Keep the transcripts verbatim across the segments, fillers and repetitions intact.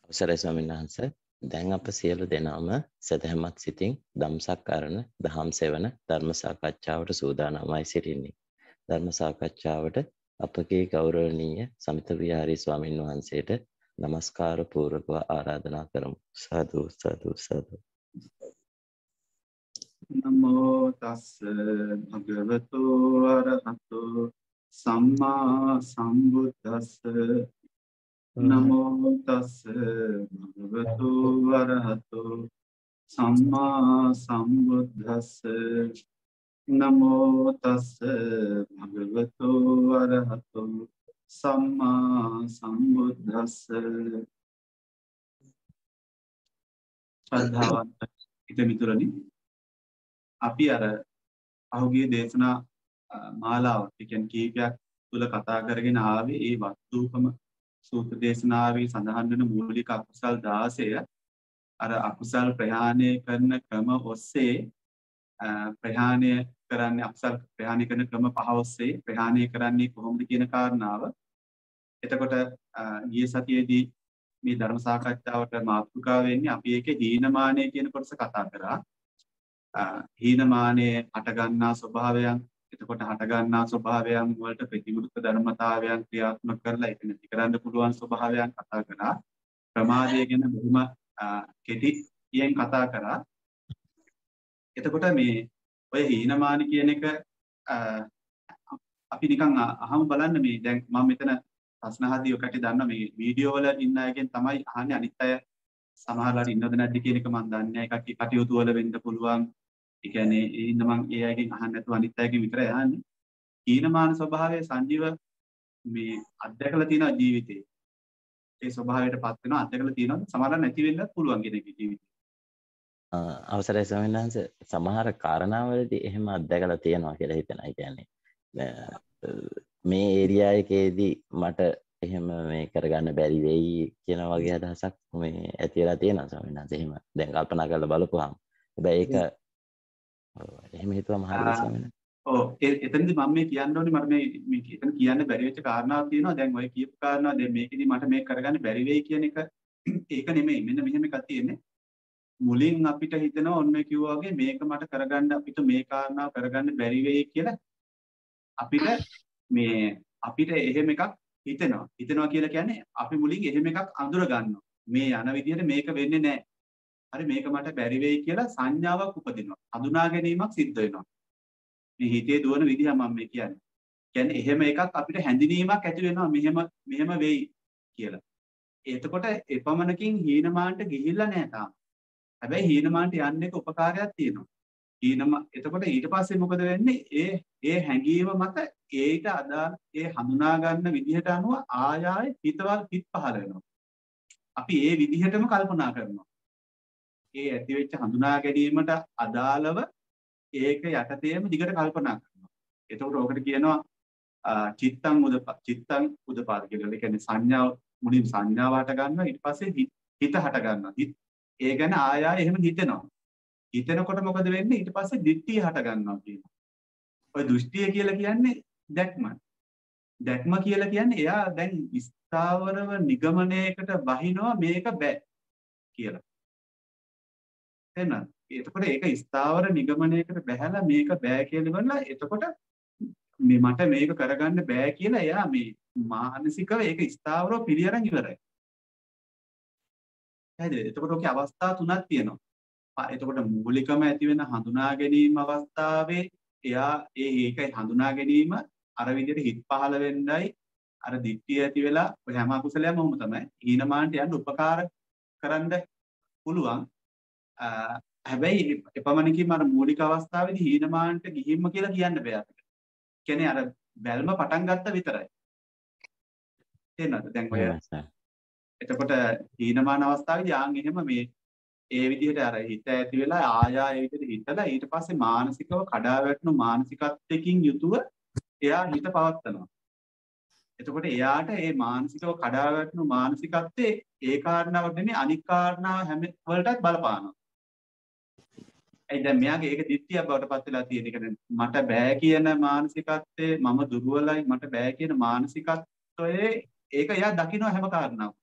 අවසරයි ස්වාමීන් වහන්සේ. දැන් අප සියලු දෙනාම සදහැමත් සිතින් ධම්සක් කරන දහම් සෙවන ධර්ම සාකච්ඡාවට සූදානම්වයි සිටින්නේ. ධර්ම සාකච්ඡාවට අපගේ ගෞරවනීය සමිත විහාරී ස්වාමීන් වහන්සේට নমස්කාර පූර්වකව ආරාධනා කරමු. සාදු සාදු සාදු. නමෝ තස් භගවතු අරහතෝ සම්මා සම්බුද්දස්ස නමෝ තස් භගවතු අරහතෝ සම්මා සම්බුද්දස්ස නමෝ තස් භගවතු අරහතෝ සම්මා සම්බුද්දස්ස. ශ්‍රද්ධාවන්ත හිතමිතුරනි, අපි අර අහුගිය දේශනා මාලාවක් කියන්නේ කීපයක් තුල කතා කරගෙන ආවේ ඒ වස්තුූපම සූත්‍ර දේශනාවේ සඳහන් වෙන මූලික අකුසල් දාසය අර අකුසල් ප්‍රහාණය කරන ක්‍රම ඔස්සේ ප්‍රහාණය කරන්නේ අකුසල් ප්‍රහාණය කරන ක්‍රම පහ ඔස්සේ ප්‍රහාණය කරන්නේ කොහොමද කියන කාරණාව. එතකොට ගිය සතියේදී මේ ධර්ම සාකච්ඡාවට මාතෘකාව වෙන්නේ අපි ඒකේ හීනමානය කියන කොටස කතා කරා. හීනමානයේ හටගන්නා ස්වභාවයන්, එතකොට හටගන්නා ස්වභාවයන් වලට ප්‍රතිවිරුද්ධ ධර්මතාවයන් ක්‍රියාත්මක කරලා ඒක නැති කරන්න පුළුවන් ස්වභාවයන් කතා කරා. ප්‍රමාදය ගැන බොහොම කෙටියෙන් කතා කරා. එතකොට මේ ඔය හීනමාන කියන එක අපි නිකන් අහමු බලන්න. මේ දැන් මම මෙතන ප්‍රශ්න අහදී ඔකට දන්නවා මේ වීඩියෝ වල ඉන්න අයගෙන් තමයි අහන්නේ. අනිත් අය සමහරවල් ඉන්නවද නැද්ද කියන එක මම දන්නේ නැහැ. එකක් කටයුතු වල වෙන්න පුළුවන්. ඒ කියන්නේ ඉන්න මං ඒ අයගෙන් අහන්න නැතුව අනිත් අයගෙන් විතරයි අහන්නේ. හීනමාන ස්වභාවය සංජීව මේ අත්දැකලා තියෙනවා ජීවිතේ. ඒ ස්වභාවයටපත් වෙනවා අත්දැකලා තියෙනවා. සමහරවල් නැති වෙන්නත් පුළුවන් කෙනෙක්ගේ ජීවිතේ. අවසරයි ස්වාමීන් වහන්සේ. සමහර කාරණාවලදී එහෙම අත්දැකලා තියෙනවා කියලා හිතනවා. ඒ කියන්නේ මේ ඒරියා එකේදී මට එහෙම මේ කරගන්න බැරි වෙයි කියන වගේ අදහසක් මේ ඇති වෙලා තියෙනවා ස්වාමීන් වහන්සේ. එහෙම දැන් කල්පනා කරලා බලපුවාම. හැබැයි ඒක එහෙම හිතුවම හරිද ස්වාමීන් වහන්සේ? ඔව් එතනදී මම මේ කියන්න ඕනේ මට මේ මේ එතන කියන්න බැරි වෙච්ච කාරණාවක් තියෙනවා. දැන් ඔය කියපු කාරණා දැන් මේකෙදි මට මේක කරගන්න බැරි වෙයි කියන එක ඒක නෙමෙයි. මෙන්න මෙහෙම එකක් තියෙන්නේ. මුලින් අපිට හිතෙනවා ඔන්න කිව්වා වගේ මේක මට කරගන්න අපිට මේ කාරණාව කරගන්න බැරි වෙයි කියලා අපිට මේ අපිට එහෙම එකක් හිතෙනවා. හිතෙනවා කියලා කියන්නේ අපි මුලින් එහෙම එකක් අඳුර ගන්නවා. මේ යන විදිහට මේක වෙන්නේ නැහැ. හරි මේක මට බැරි වෙයි කියලා සංඥාවක් උපදිනවා. හඳුනා ගැනීමක් සිද්ධ වෙනවා. මේ හිතේ දුවන විදිහ මම මේ කියන්නේ. කියන්නේ එහෙම එකක් අපිට හැඳිනීමක් ඇති වෙනවා මෙහෙම මෙහෙම වෙයි කියලා. එතකොට එපමණකින් හීනමානට ගිහිල්ලා නැහැ තාම. හැබැයි හීනමානට යන්න එක උපකාරයක් තියෙනවා. හීනම එතකොට ඊට පස්සේ මොකද වෙන්නේ? ඒ ඒ හැඟීම මත ඒට අදාළ ඒ හඳුනා ගන්න විදිහට අනුව ආය ආය හිතවල් හිත පහළ වෙනවා. අපි ඒ විදිහටම කල්පනා කරනවා. ඒ ඇති වෙච්ච හඳුනා ගැනීමට අදාළව ඒක යටතේම දිගට කල්පනා කරනවා. එතකොට ඕකට කියනවා චිත්තං උදප චිත්තං උදපාද කියලා. ඒ කියන්නේ සංඥාව මුලින් සංඥාව හට ගන්නවා ඊට පස්සේ හිත හට ගන්නවා. ඒ ගැන ආය ආය එහෙම හිතෙනවා. හිතෙනකොට මොකද වෙන්නේ? ඊට පස්සේ දිට්ඨිය හට ගන්නවා කියනවා. ඔය දෘෂ්ටිය කියලා කියන්නේ දැක්ම. දැක්ම කියලා කියන්නේ එයා දැන් ස්ථාවරව නිගමනයකට බහිනවා මේක බෑ කියලා. එහෙනම් එතකොට ඒක ස්ථාවර නිගමනයකට බැහැලා මේක බෑ කියලා ඉවරලා එතකොට මේ මට මේක කරගන්න බෑ කියලා එයා මේ මානසිකව ඒක ස්ථාවරව පිළිඅරන් ඉවරයි. හරිද? එතකොට ඔකේ අවස්ථා තුනක් තියෙනවා. එතකොට මූලිකම ඇති වෙන හඳුනා ගැනීම අවස්ථාවේ එයා ඒ ඒකයි හඳුනා ගැනීම අර විදිහට හිත පහළ වෙන්නයි අර දිට්ඨිය ඇති වෙලා ඔය හැම අකුසලයක්ම වුම තමයි හීනමානට යන්න උපකාර කරන්න පුළුවන්. හැබැයි එපමණකින්ම අර මූලික අවස්ථාවේදී හීනමානට ගිහින්ම කියලා කියන්න බෑ අපිට. කියන්නේ අර බැල්ම පටන් ගත්ත විතරයි. තේරෙනවද? දැන් ඔය එතකොට හීනමාන අවස්ථාවේදී ආන් එහෙම මේ ඒ විදිහට අර හිත ඇති වෙලා ආයා ඒ විදිහට හිතලා ඊට පස්සේ මානසිකව කඩා වැටුණු මානසිකත්වයකින් යුතුව එයා හිත පවත්නවා. එතකොට එයාට මේ මානසිකව කඩා වැටුණු මානසිකත්වයේ ඒ කාරණාවක් නෙමෙයි අනික් කාරණා හැම වලටත් බලපානවා. ඒ දැන් මෙයාගේ ඒක දිට්ඨියක් බවට පත් වෙලා තියෙන එක මට බෑ කියන මානසිකත්වයේ මම දුර්වලයි මට බෑ කියන මානසිකත්වයේ ඒක එයා දකින්න හැම කාරණාවක්.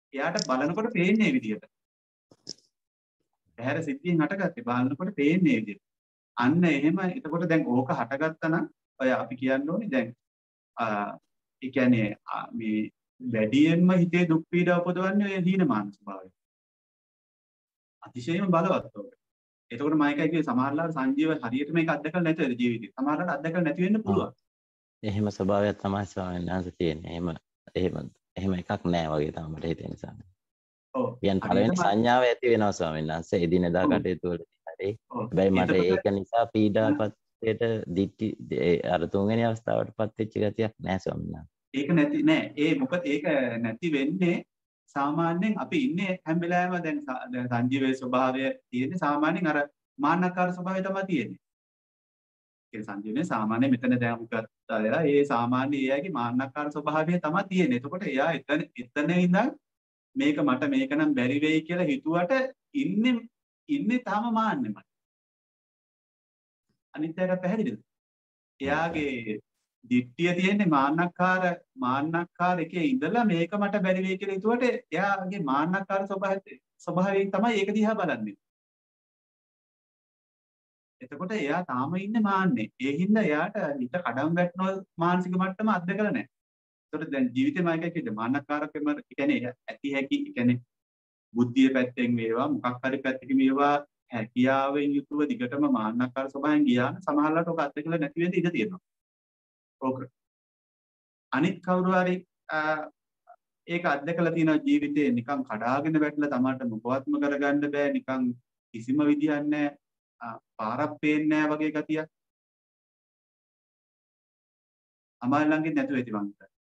එයාට බලනකොට පේන්නේ මේ විදියට. පැහැර සිද්ධියෙන් හටගත්තේ බලනකොට පේන්නේ මේ විදියට. අන්න එහෙම එතකොට දැන් ඕක හටගත්තා නම් ඔය අපි කියන්න ඕනේ දැන් ඒ කියන්නේ මේ වැඩියෙන්ම හිතේ දුක් පීඩා උපදවන්නේ ඔය හීනමාන ස්වභාවය. අතිශයම බලවත් ඔක. එතකොට මම එකයි කිව්වේ සමහරවල්ලාට සංජීව හරියට මේක අත්දකලා නැති වෙද ජීවිතේ. සමහරවල්ලාට අත්දකලා නැති වෙන්න පුළුවන්. එහෙම ස්වභාවයක් තමයි ස්වාමීන් වහන්සේ තියෙන්නේ. එහෙම එහෙම එහෙම එකක් නෑ වගේ තමයි මට හිතෙන නිසා. ඔව්. කියන්නේ පළවෙනි සංඥාව ඇති වෙනවා ස්වාමීන් වහන්සේ එදිනෙදා කටයුතු වලදී හරි. හැබැයි මට ඒක නිසා පීඩාපත්යට දිටි අර තුන්වෙනි අවස්ථාවටපත් වෙච්ච ගතියක් නෑ ස්වාමීන් වහන්සේ. ඒක නැති නෑ. ඒ මොකද ඒක නැති වෙන්නේ සාමාන්‍යයෙන් අපි ඉන්නේ හැම වෙලාවෙම දැන් සංජීවයේ ස්වභාවය තියෙන්නේ සාමාන්‍යයෙන් අර මාන්නකාර ස්වභාවය තමයි තියෙන්නේ. ඒ සංජීවනේ සාමාන්‍ය මෙතන දැන් අපි ගත්තා ඒ සාමාන්‍ය එයාගේ මාන්නකාර ස්වභාවය තමයි තියෙන්නේ. එතකොට එයා එතන එතන ඉඳන් මේක මට මේක නම් බැරි වෙයි කියලා හිතුවට ඉන්නේ ඉන්නේ තාම මාන්නෙමයි. අනිත් එක පැහැදිලිද? එයාගේ දිට්ඨිය තියෙන්නේ මාන්නකාර මාන්නකාර එකේ ඉඳලා මේක මට බැරි වෙයි කියලා හිතුවට එයාගේ මාන්නකාර ස්වභාවය ස්වභාවයෙන් තමයි ඒක දිහා බලන්නේ. එතකොට එයා තාම ඉන්නේ මාන්නේ. ඒ හින්දා එයාට හිත කඩම් වැටෙන මානසික මට්ටම අත්දකලා නැහැ. ඒතකොට දැන් ජීවිතේ මම එකයි කියන්නේ මාන්නකාරකම කියන්නේ ඇති හැකි කියන්නේ බුද්ධිය පැත්තෙන් වේවා මොකක් හරි පැත්තකින් වේවා හැකියාවෙන් යුතුව දිගටම මාන්නකාර ස්වභාවයෙන් ගියාම සමහරවිට ඔක අත්දකලා නැති වෙන්න ඉඩ තියෙනවා. ඕක. අනිත් කවුරු හරි ඒක අත්දකලා තියෙන ජීවිතේ නිකන් කඩාගෙන වැටලා තමන්ට මොකවත්ම කරගන්න බෑ නිකන් කිසිම විදියක් නැහැ. පාරක් පේන්නේ නැහැ වගේ ගතියක්. අමාල් ළඟින් නැතුව ඇති මං හිතන්නේ.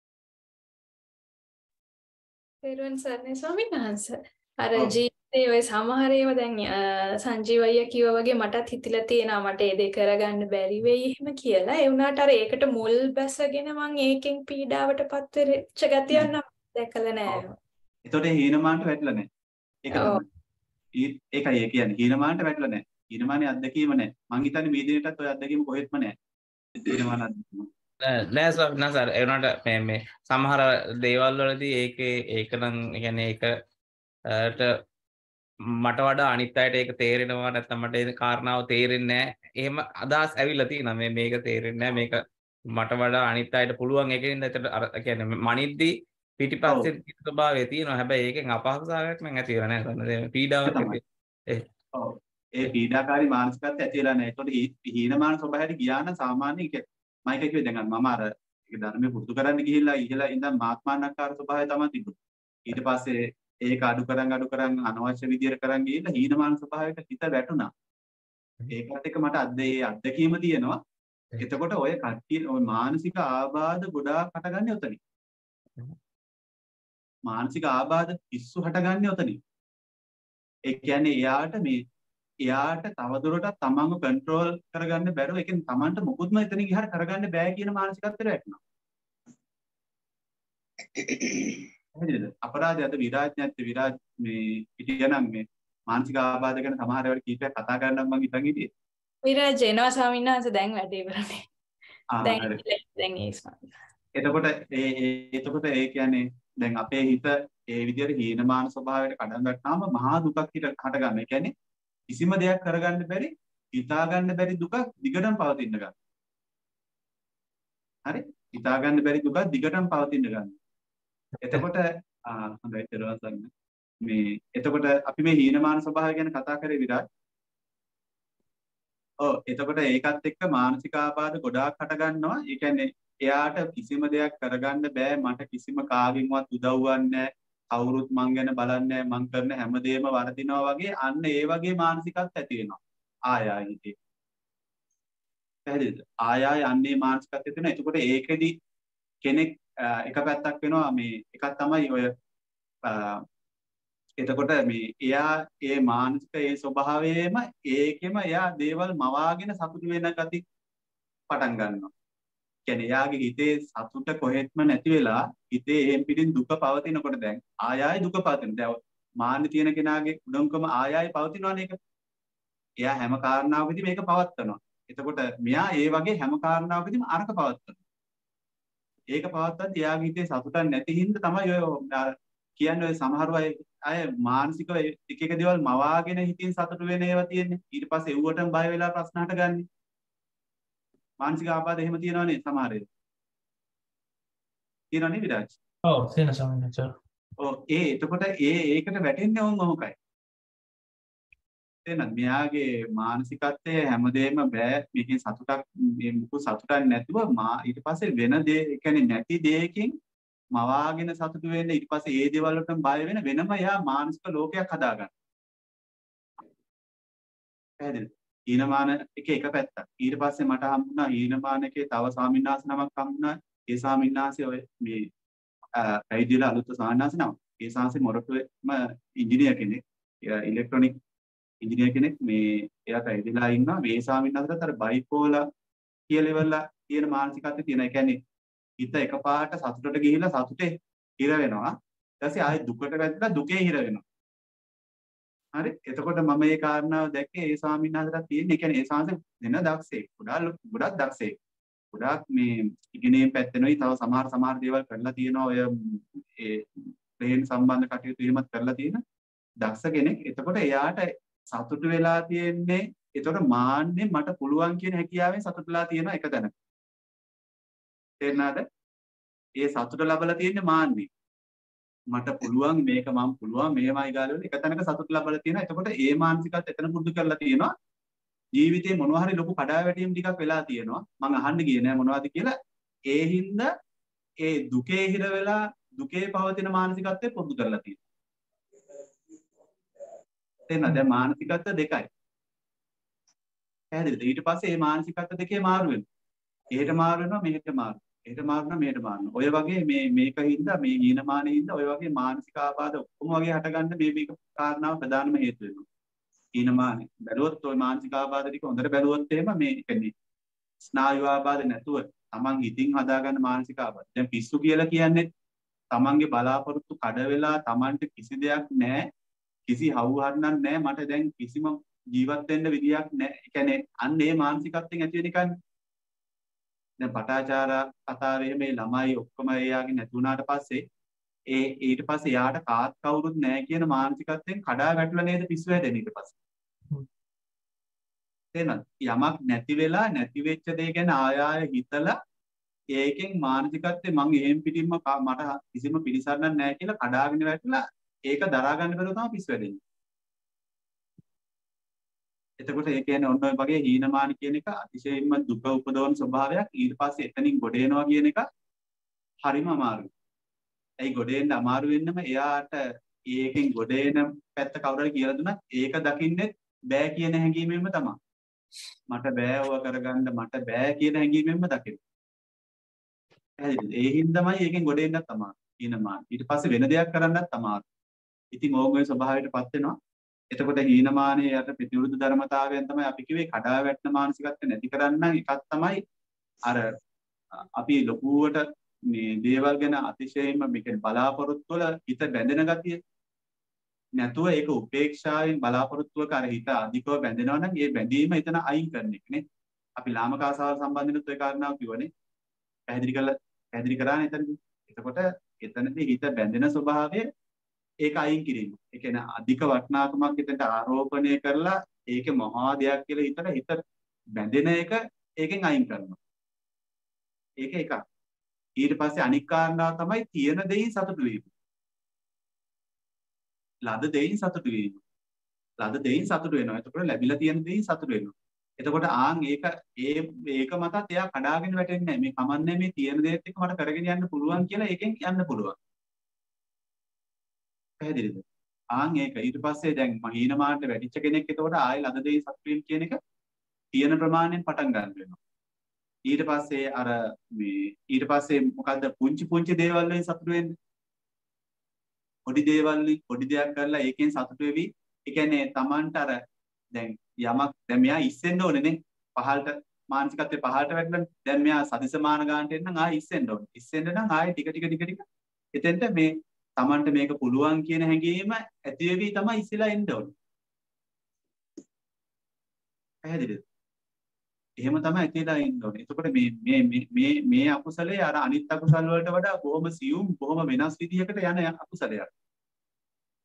පෙරවන් සර්නේ ස්වාමීන් වහන්සේ අර ජීවිතේ ඔය සමහර ඒවා දැන් සංජීව අයියා කිව්වා වගේ මටත් හිතිලා තියෙනවා මට ඒ දේ කරගන්න බැරි වෙයි එහෙම කියලා. ඒ වුණාට අර ඒකට මුල් බැසගෙන මං ඒකෙන් පීඩාවටපත් වෙච්ච ගතියක් නම් දැකලා නැහැ. ඒතකොට හීනමානට වැටලා නැහැ. ඒක තමයි. ඒකයි ඒ කියන්නේ හීනමානට වැටලා නැහැ. හීනමානේ අත්දැකීම නැහැ. මං හිතන්නේ මේ දිනටත් ඔය අත්දැකීම කොහෙත්ම නැහැ. හීනමාන අත්දැකීම. නෑ ස්වාමීන් සර් ඒ වුණාට මේ මේ සමහර දේවල් වලදී ඒකේ ඒක නම් කියන්නේ ඒකට මට වඩා අනිත් අයට ඒක තේරෙනවා නැත්නම් මට ඒ කාරණාව තේරෙන්නේ නැහැ. එහෙම අදහස් ඇවිල්ලා තියෙනවා මේ මේක තේරෙන්නේ නැහැ මේක මට වඩා අනිත් අයට පුළුවන් එකකින් එතන අර කියන්නේ මනිද්දී පිටිපස්සේ ස්වභාවය තියෙනවා. හැබැයි ඒකෙන් අපහසුතාවයක් නම් ඇති වෙලා නැහැ සන්න. පීඩාවක් ඇති. ඔව්. ඒ පීඩාකාරී මානසිකත්වය ඇති වෙලා නැහැ. ඒතකොට හීනමාන ස්වභාවයට ගියා නම් සාමාන්‍ය මම එක කිව්වේ දැන් මම අර ඒක ධර්මයේ පුරුදු කරන්න ගිහිල්ලා ඉහලා ඉඳන් මාත්මානකාර ස්වභාවය තමයි තිබුණේ. ඊට පස්සේ ඒක අඩු කරන් අඩු කරන් අනවශ්‍ය විදියට කරන් ගිහිල්ලා හීනමාන ස්වභාවයට හිත වැටුණා. ඒකත් එක්ක මට අද ඒ අත්දැකීම තියෙනවා. එතකොට ඔය කට්ටිය ඔය මානසික ආබාධ ගොඩාක් හටගන්නේ උතනින්. මානසික ආබාධ පිස්සු හටගන්නේ උතනින්. ඒ කියන්නේ එයාට මේ එයාට තවදුරටත් තමන්ව කන්ට්‍රෝල් කරගන්න බැරුව ඒ කියන්නේ තමන්ට මොකුත්ම එතනින් ඉහර කරගන්න බෑ කියන මානසිකත්වයට වැටෙනවා. හරිද? අපරාධය අද විරාජ් නැත්te විරාජ් මේ හිටියනම් මේ මානසික ආබාධ ගැන සමහර වෙලාවට කීපයක් කතා කරන්න මම හිතන් හිටියේ. විරාජ් එනවා ස්වාමීන් වහන්සේ දැන් වැඩේ කරන්නේ. දැන් දැන් ඒ ස්වාමීන් වහන්සේ. එතකොට ඒ එතකොට ඒ කියන්නේ දැන් අපේ හිත ඒ විදිහට හීනමාන ස්වභාවයට කඩන් වැටෙනාම මහා දුකක් හිත හට ගන්න. ඒ කියන්නේ කිසිම දෙයක් කරගන්න බැරි හිතා ගන්න බැරි දුක දිගටම පවතින්න ගන්න. හරි? හිතා ගන්න බැරි දුක දිගටම පවතින්න ගන්න. එතකොට ආ හොඳයි දරවසන්න. මේ එතකොට අපි මේ හීනමාන ස්වභාවය ගැන කතා කරේ විරාජ්. ඔව් එතකොට ඒකත් එක්ක මානසික ආබාධ ගොඩාක් හට ගන්නවා. ඒ කියන්නේ එයාට කිසිම දෙයක් කරගන්න බෑ මට කිසිම කාගෙන්වත් උදව්වක් නැහැ. කවුරුත් මං ගැන බලන්නේ මං කරන හැමදේම වරදිනවා වගේ අන්න ඒ වගේ මානසිකත් ඇති වෙනවා ආය ආය හිතේ පැහැදිලිද ආය ආය අන්නේ මානසිකත් ඇති වෙනවා එතකොට ඒකෙදි කෙනෙක් එක පැත්තක් වෙනවා මේ එකක් තමයි ඔය එතකොට මේ එයා ඒ මානසික ඒ ස්වභාවයේම ඒකෙම එයා දේවල් මවාගෙන සතුටු වෙන ගති පටන් ගන්නවා කියන්නේ එයාගේ හිතේ සතුට කොහෙත්ම නැති වෙලා හිතේ එහෙම් පිටින් දුක පවතිනකොට දැන් ආය ආය දුක පවතින. දැන් මාන්න තියෙන කෙනාගේ උඩඟකම ආය ආය පවතිනවනේ ඒක. එයා හැම කාරණාවකදී මේක පවත්නවා. එතකොට මෙයා ඒ වගේ හැම කාරණාවකදීම අරක පවත්නවා. ඒක පවත්තත් එයාගේ හිතේ සතුටක් නැති හින්දා තමයි ඔය කියන්නේ ඔය සමහර අය අය මානසිකව එක එක දේවල් මවාගෙන හිතින් සතුටු වෙන ඒවා තියෙන්නේ. ඊට පස්සේ එව්වටම බය වෙලා ප්‍රශ්න හටගන්නේ. මානසික ආබාධ එහෙම තියෙනවනේ සමහර ඒවා. තියෙනවනේ විරාජ්. ඔව් තියෙන ස්වාමීන් වහන්සේ. ඔව් ඒ එතකොට ඒ ඒකට වැටෙන්නේ වුන් ඔහොකයි. එහෙනම් මෙයාගේ මානසිකත්වය හැමදේම බෑ මේකේ සතුටක් මේ මුකු සතුටක් නැතුව මා ඊට පස්සේ වෙන දේ ඒ කියන්නේ නැති දෙයකින් මවාගෙන සතුටු වෙන්න ඊට පස්සේ ඒ දේවල් වලට බය වෙන වෙනම එයා මානසික ලෝකයක් හදාගන්න. පැහැදිලිද? ඊනමාන එක එක පැත්තක්. ඊට පස්සේ මට හම්බුණා ඊනමාන එකේ තව ස්වාමීන් වහන්සේ නමක් හම්බුණා. ඒ ස්වාමීන් වහන්සේ ඔය මේ පැවිදිලා අලුත් ස්වාමීන් වහන්සේ නම. ඒ ස්වාමීන් මොරටුවේම ඉංජිනේර් කෙනෙක්. ඉලෙක්ට්‍රොනික ඉංජිනේර් කෙනෙක් මේ එයා පැවිදිලා ඉන්නවා. මේ ස්වාමීන් වහන්සේට අර බයිපෝලා කියලා level තියෙන මානසිකත්වය තියෙන. ඒ කියන්නේ හිත එකපාරට සතුටට ගිහිලා සතුටේ හිර වෙනවා. ඊට පස්සේ ආයෙ දුකට වැටලා දුකේ හිර වෙනවා. හරි. එතකොට මම මේ කාරණාව දැක්කේ ඒ ස්වාමීන් වහන්සේට තියෙන. ඒ කියන්නේ ඒ ස්වාමීන් දෙන දක්ෂේ. ගොඩාක් ගොඩක් දක්ෂේ. ගොඩාක් මේ ඉගෙනීම් පැත්තෙනුයි තව සමහර සමහර දේවල් කරලා තියෙනවා. ඔය ඒ ප්ලේන් සම්බන්ධ කටයුතු එහෙමත් කරලා තියෙන දක්ෂ කෙනෙක්. එතකොට එයාට සතුටු වෙලා තියෙන්නේ එතකොට මාන්නේ මට පුළුවන් කියන හැකියාවෙන් සතුටුලා තියෙන එක දැනගන්න. තේරෙනවද? ඒ සතුට ලැබලා තියෙන්නේ මාන්නේ. මට පුළුවන් මේක මම පුළුවන් මේවයි ගාලවල එක තැනක සතුට ලැබලා තියෙනවා. එතකොට ඒ මානසිකත් එතන පුරුදු කරලා තියෙනවා. ජීවිතේ මොනවා හරි ලොකු කඩාවැටීම් ටිකක් වෙලා තියෙනවා. මං අහන්න ගියේ නෑ මොනවද කියලා. ඒ හින්දා ඒ දුකේ හිර වෙලා දුකේ පවතින මානසිකත්වය පුරුදු කරලා තියෙනවා. තේරෙනවද? දැන් මානසිකත්ව දෙකයි. පැහැදිලිද? ඊට පස්සේ මේ මානසිකත්ව දෙකේ මාරු වෙනවා. එහෙට මාරු වෙනවා මෙහෙට මාරු. එහෙට මාරු වෙනවා මෙහෙට මාරු. ඔය වගේ මේ මේකින්ද මේ හීනමානෙින්ද ඔය වගේ මානසික ආබාධ ඔක්කොම වගේ හටගන්න මේ මේක කාරණාව ප්‍රධානම හේතු වෙනවා. හීනමානෙ. බැලුවොත් ඔය මානසික ආබාධ ටික හොඳට බැලුවොත් එහෙම මේ කියන්නේ ස්නායු ආබාධ නැතුව තමන් හිතින් හදාගන්න මානසික ආබාධ. දැන් පිස්සු කියලා කියන්නේ තමන්ගේ බලාපොරොත්තු කඩ වෙලා තමන්ට කිසි දෙයක් නැහැ. කිසි හවුහරණක් නැහැ. මට දැන් කිසිම ජීවත් වෙන්න විදියක් නැහැ. ඒ කියන්නේ අන්න ඒ මානසිකත්වයෙන් ඇති වෙන එකනේ. දැන් පටාචාරා කතාවේ මේ ළමයි ඔක්කොම එයාගේ නැති වුණාට පස්සේ ඒ ඊට පස්සේ යාට කාත් කවුරුත් නැහැ කියන මානසිකත්වයෙන් කඩා වැටුණා නේද පිස්සු හැදෙන ඊට පස්සේ. තේරෙනවද? යමක් නැති වෙලා නැති වෙච්ච දේ ගැන ආය ආය හිතලා ඒකෙන් මානසිකත්වයේ මං එහෙම් පිටින්ම මට කිසිම පිළිසරණක් නැහැ කියලා කඩාගෙන වැටලා ඒක දරා ගන්න බැරුව තමයි පිස්සු හැදෙන්නේ. එතකොට ඒ කියන්නේ ඔන්න ඔය වගේ හීනමාන කියන එක අතිශයින්ම දුක උපදවන ස්වභාවයක්. ඊට පස්සේ එතනින් ගොඩ එනවා කියන එක හරිම අමාරුයි. ඇයි ගොඩ එන්න අමාරු වෙන්නම එයාට ඒකෙන් ගොඩ එන පැත්ත කවුරු හරි කියලා දුන්නත් ඒක දකින්නේ බෑ කියන හැඟීමෙන්ම තමයි. මට බෑ ඔව කරගන්න මට බෑ කියන හැඟීමෙන්ම දකිනවා. පැහැදිලිද? ඒ හින්දාමයි ඒකෙන් ගොඩ එන්නත් අමාරු. හීනමාන. ඊට පස්සේ වෙන දෙයක් කරන්නත් අමාරු. ඉතින් ඕගොල්ලෝ ස්වභාවයටපත් වෙනවා. එතකොට හීනමානයේ යට ප්‍රතිවිරුද්ධ ධර්මතාවයන් තමයි අපි කිව්වේ කඩා වැටෙන මානසිකත්වය නැති කරන්න එකක් තමයි අර අපි ලොකුවට මේ දේවල් ගැන අතිශයින්ම මේක බලාපොරොත්තු වල හිත බැඳෙන ගතිය නැතුව ඒක උපේක්ෂාවෙන් බලාපොරොත්තුවක අර හිත අධිකව බැඳෙනවා නම් ඒ බැඳීම එතන අයින් කරන එක නේ. අපි ලාමක ආසාවල් සම්බන්ධනොත් ඔය කාරණාව කිව්වනේ. පැහැදිලි කරලා පැහැදිලි කරානේ එතනදී. එතකොට එතනදී හිත බැඳෙන ස්වභාවය ඒක අයින් කිරීම. ඒ කියන්නේ අධික වටිනාකමක් හිතට ආරෝපණය කරලා ඒකේ මහා දෙයක් කියලා හිතට හිත බැඳෙන එක ඒකෙන් අයින් කරනවා. ඒක එකක්. ඊට පස්සේ අනික් කාරණාව තමයි තියෙන දෙයින් සතුටු වීම. ලද දෙයින් සතුටු වීම. ලද දෙයින් සතුටු වෙනවා. එතකොට ලැබිලා තියෙන දෙයින් සතුටු වෙනවා. එතකොට ආන් ඒක ඒ ඒක මතත් එයා කඩාගෙන වැටෙන්නේ නැහැ. මේ කමන්නේ මේ තියෙන දේත් එක්ක මට කරගෙන යන්න පුළුවන් කියලා ඒකෙන් යන්න පුළුවන්. පැහැදිලිද? ආන් ඒක ඊට පස්සේ දැන් මහීනමානට වැඩිච්ච කෙනෙක් එතකොට ආයෙ ලද දෙයින් සතුටු වීම කියන එක තියෙන ප්‍රමාණයෙන් පටන් ගන්න වෙනවා. ඊට පස්සේ අර මේ ඊට පස්සේ මොකද්ද පුංචි පුංචි දේවල් වලින් සතුටු වෙන්නේ. පොඩි දේවල් වලින් පොඩි දෙයක් කරලා ඒකෙන් සතුටු වෙවි. ඒ කියන්නේ Tamanට අර දැන් යමක් දැන් මෙයා ඉස්සෙන්න ඕනේ නේ. පහළට මානසිකත්වයේ පහළට වැටලා දැන් මෙයා සදිසමාන ගන්නට එන්න නම් ආයෙ ඉස්සෙන්න ඕනේ. ඉස්සෙන්න නම් ආයෙ ටික ටික ටික ටික එතෙන්ට මේ Tamanට මේක පුළුවන් කියන හැඟීම ඇති වෙවි තමයි ඉස්සෙලා එන්න ඕනේ. පැහැදිලිද? එහෙම තමයි ඇතිලා ඉන්න ඕනේ. එතකොට මේ මේ මේ මේ අකුසලයේ අර අනිත් අකුසල වලට වඩා බොහොම සියුම් බොහොම වෙනස් විදිහකට යන අකුසලයක්.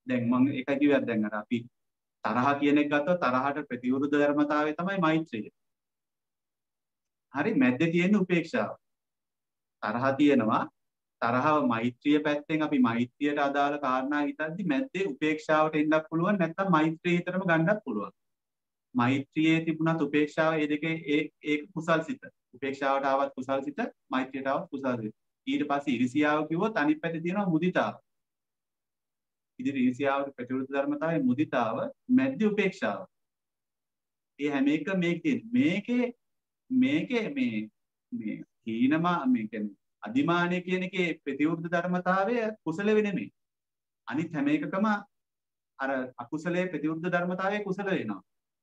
දැන් මම එකයි කිව්වත් දැන් අර අපි තරහ කියන එක ගත්තොත් තරහට ප්‍රතිවිරුද්ධ ධර්මතාවය තමයි මෛත්‍රිය. හරි මැද්දේ තියෙන උපේක්ෂාව. තරහ තියෙනවා තරහව මෛත්‍රිය පැත්තෙන් අපි මෛත්‍රියට අදාළ කාරණා හිතද්දි මැද්දේ උපේක්ෂාවට එන්නත් පුළුවන් නැත්නම් මෛත්‍රිය හිතරම ගන්නත් පුළුවන්. මෛත්‍රියේ තිබුණත් උපේක්ෂාව මේ දෙකේ ඒ ඒක කුසල්සිත. උපේක්ෂාවට ආවත් කුසල්සිත, මෛත්‍රියට ආවත් කුසල්සිත. ඊට පස්සේ ඉරිසියාව කිව්වොත් අනිත් පැත්තේ තියෙනවා මුදිතාව. ඉතින් ඉරිසියාවට ප්‍රතිවිරුද්ධ ධර්මතාවය මුදිතාව, මැද්දේ උපේක්ෂාව. ඒ හැම එක මේකේ මේකේ මේකේ මේ මේ හීනමා මේ කියන්නේ අදිමානය කියන එකේ ප්‍රතිවිරුද්ධ ධර්මතාවය කුසල වෙන්නේ. අනිත් හැම එකකම අර අකුසලයේ ප්‍රතිවිරුද්ධ ධර්මතාවය කුසල වෙනවා.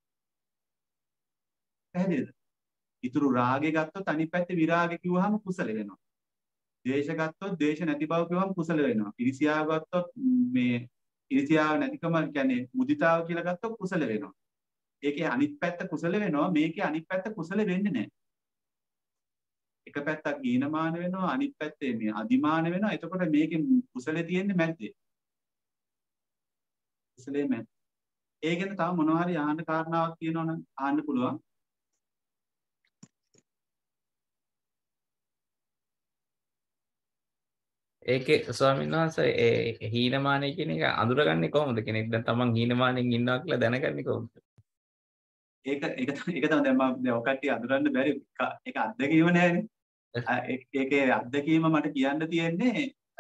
පැහැදිලිද? ඊතුරු රාගය ගත්තොත් අනිත් පැත්තේ විරාගය කිව්වහම කුසල වෙනවා. ද්වේෂ ගත්තොත් ද්වේෂ නැති බව කිව්වහම කුසල වෙනවා. ඉරිසියාව ගත්තොත් මේ ඉරිසියාව නැතිකම කියන්නේ මුදිතාව කියලා ගත්තොත් කුසල වෙනවා. ඒකේ අනිත් පැත්ත කුසල වෙනවා, මේකේ අනිත් පැත්ත කුසල වෙන්නේ නැහැ. එක පැත්තක් හීනමාන වෙනවා, අනිත් පැත්තේ මේ අදිමාන වෙනවා. එතකොට මේකේ කුසලේ තියෙන්නේ මැද්දේ. කුසලේ මැද්ද. ඒ ගැන තව මොනවා හරි ආහන්න කාරණාවක් තියෙනවා නම් ආන්න පුළුවන්. ඒකේ ස්වාමීන් වහන්සේ ඒ හීනමානය කියන එක අඳුරගන්නේ කොහොමද? කෙනෙක් දැන් තමන් හීනමානෙන් ඉන්නවා කියලා දැනගන්නේ කොහොමද? ඒක ඒක තමයි ඒක තමයි දැන් මම දැන් ඔය කට්ටිය අඳුරන්න බැරි ඒක අත්දැකීම නෑනේ. ඒකේ අත්දැකීම මට කියන්න තියෙන්නේ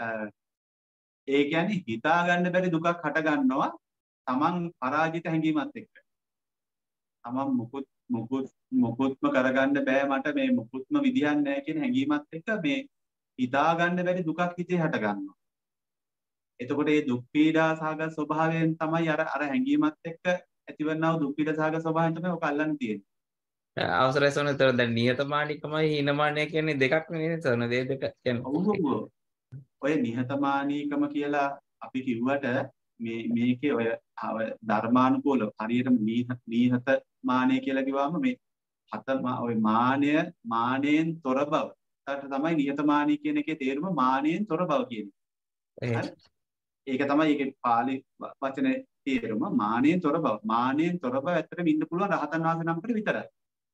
ඒ කියන්නේ හිතා ගන්න බැරි දුකක් හට ගන්නවා තමන් පරාජිත හැඟීමත් එක්ක. තමන් මුකුත් මුකුත් මුකුත්ම කරගන්න බෑ මට මේ මුකුත්ම විදියක් නෑ කියන හැඟීමත් එක්ක මේ හිතා ගන්න බැරි දුකක් හිතේ හට ගන්නවා. එතකොට මේ දුක් පීඩා සහගත ස්වභාවයෙන් තමයි අර අර හැඟීමත් එක්ක ඇතිවන්නා වූ දුක් පීඩා සහගත ස්වභාවයෙන් තමයි ඔක අල්ලන්න තියෙන්නේ. අවසරයි සෝන තර දැන් නිහතමානීකමයි හීනමානය කියන්නේ දෙකක් නෙවෙයි සෝන මේ දෙක කියන්නේ. ඔව් ඔය නිහතමානීකම කියලා අපි කිව්වට මේ මේකේ ඔය ධර්මානුකූලව හරියටම නිහතමානය කියලා කිව්වම මේ හත ඔය මානය මානෙන් තොර බව. ඒකට තමයි නිහතමානී කියන එකේ තේරුම මානෙන් තොර බව කියන්නේ. ඒක තමයි ඒකේ පාලි වචනේ තේරුම මානෙන් තොර බව. මානෙන් තොර බව ඇත්තටම ඉන්න පුළුවන් රහතන් වහන්සේ නමකට විතරයි.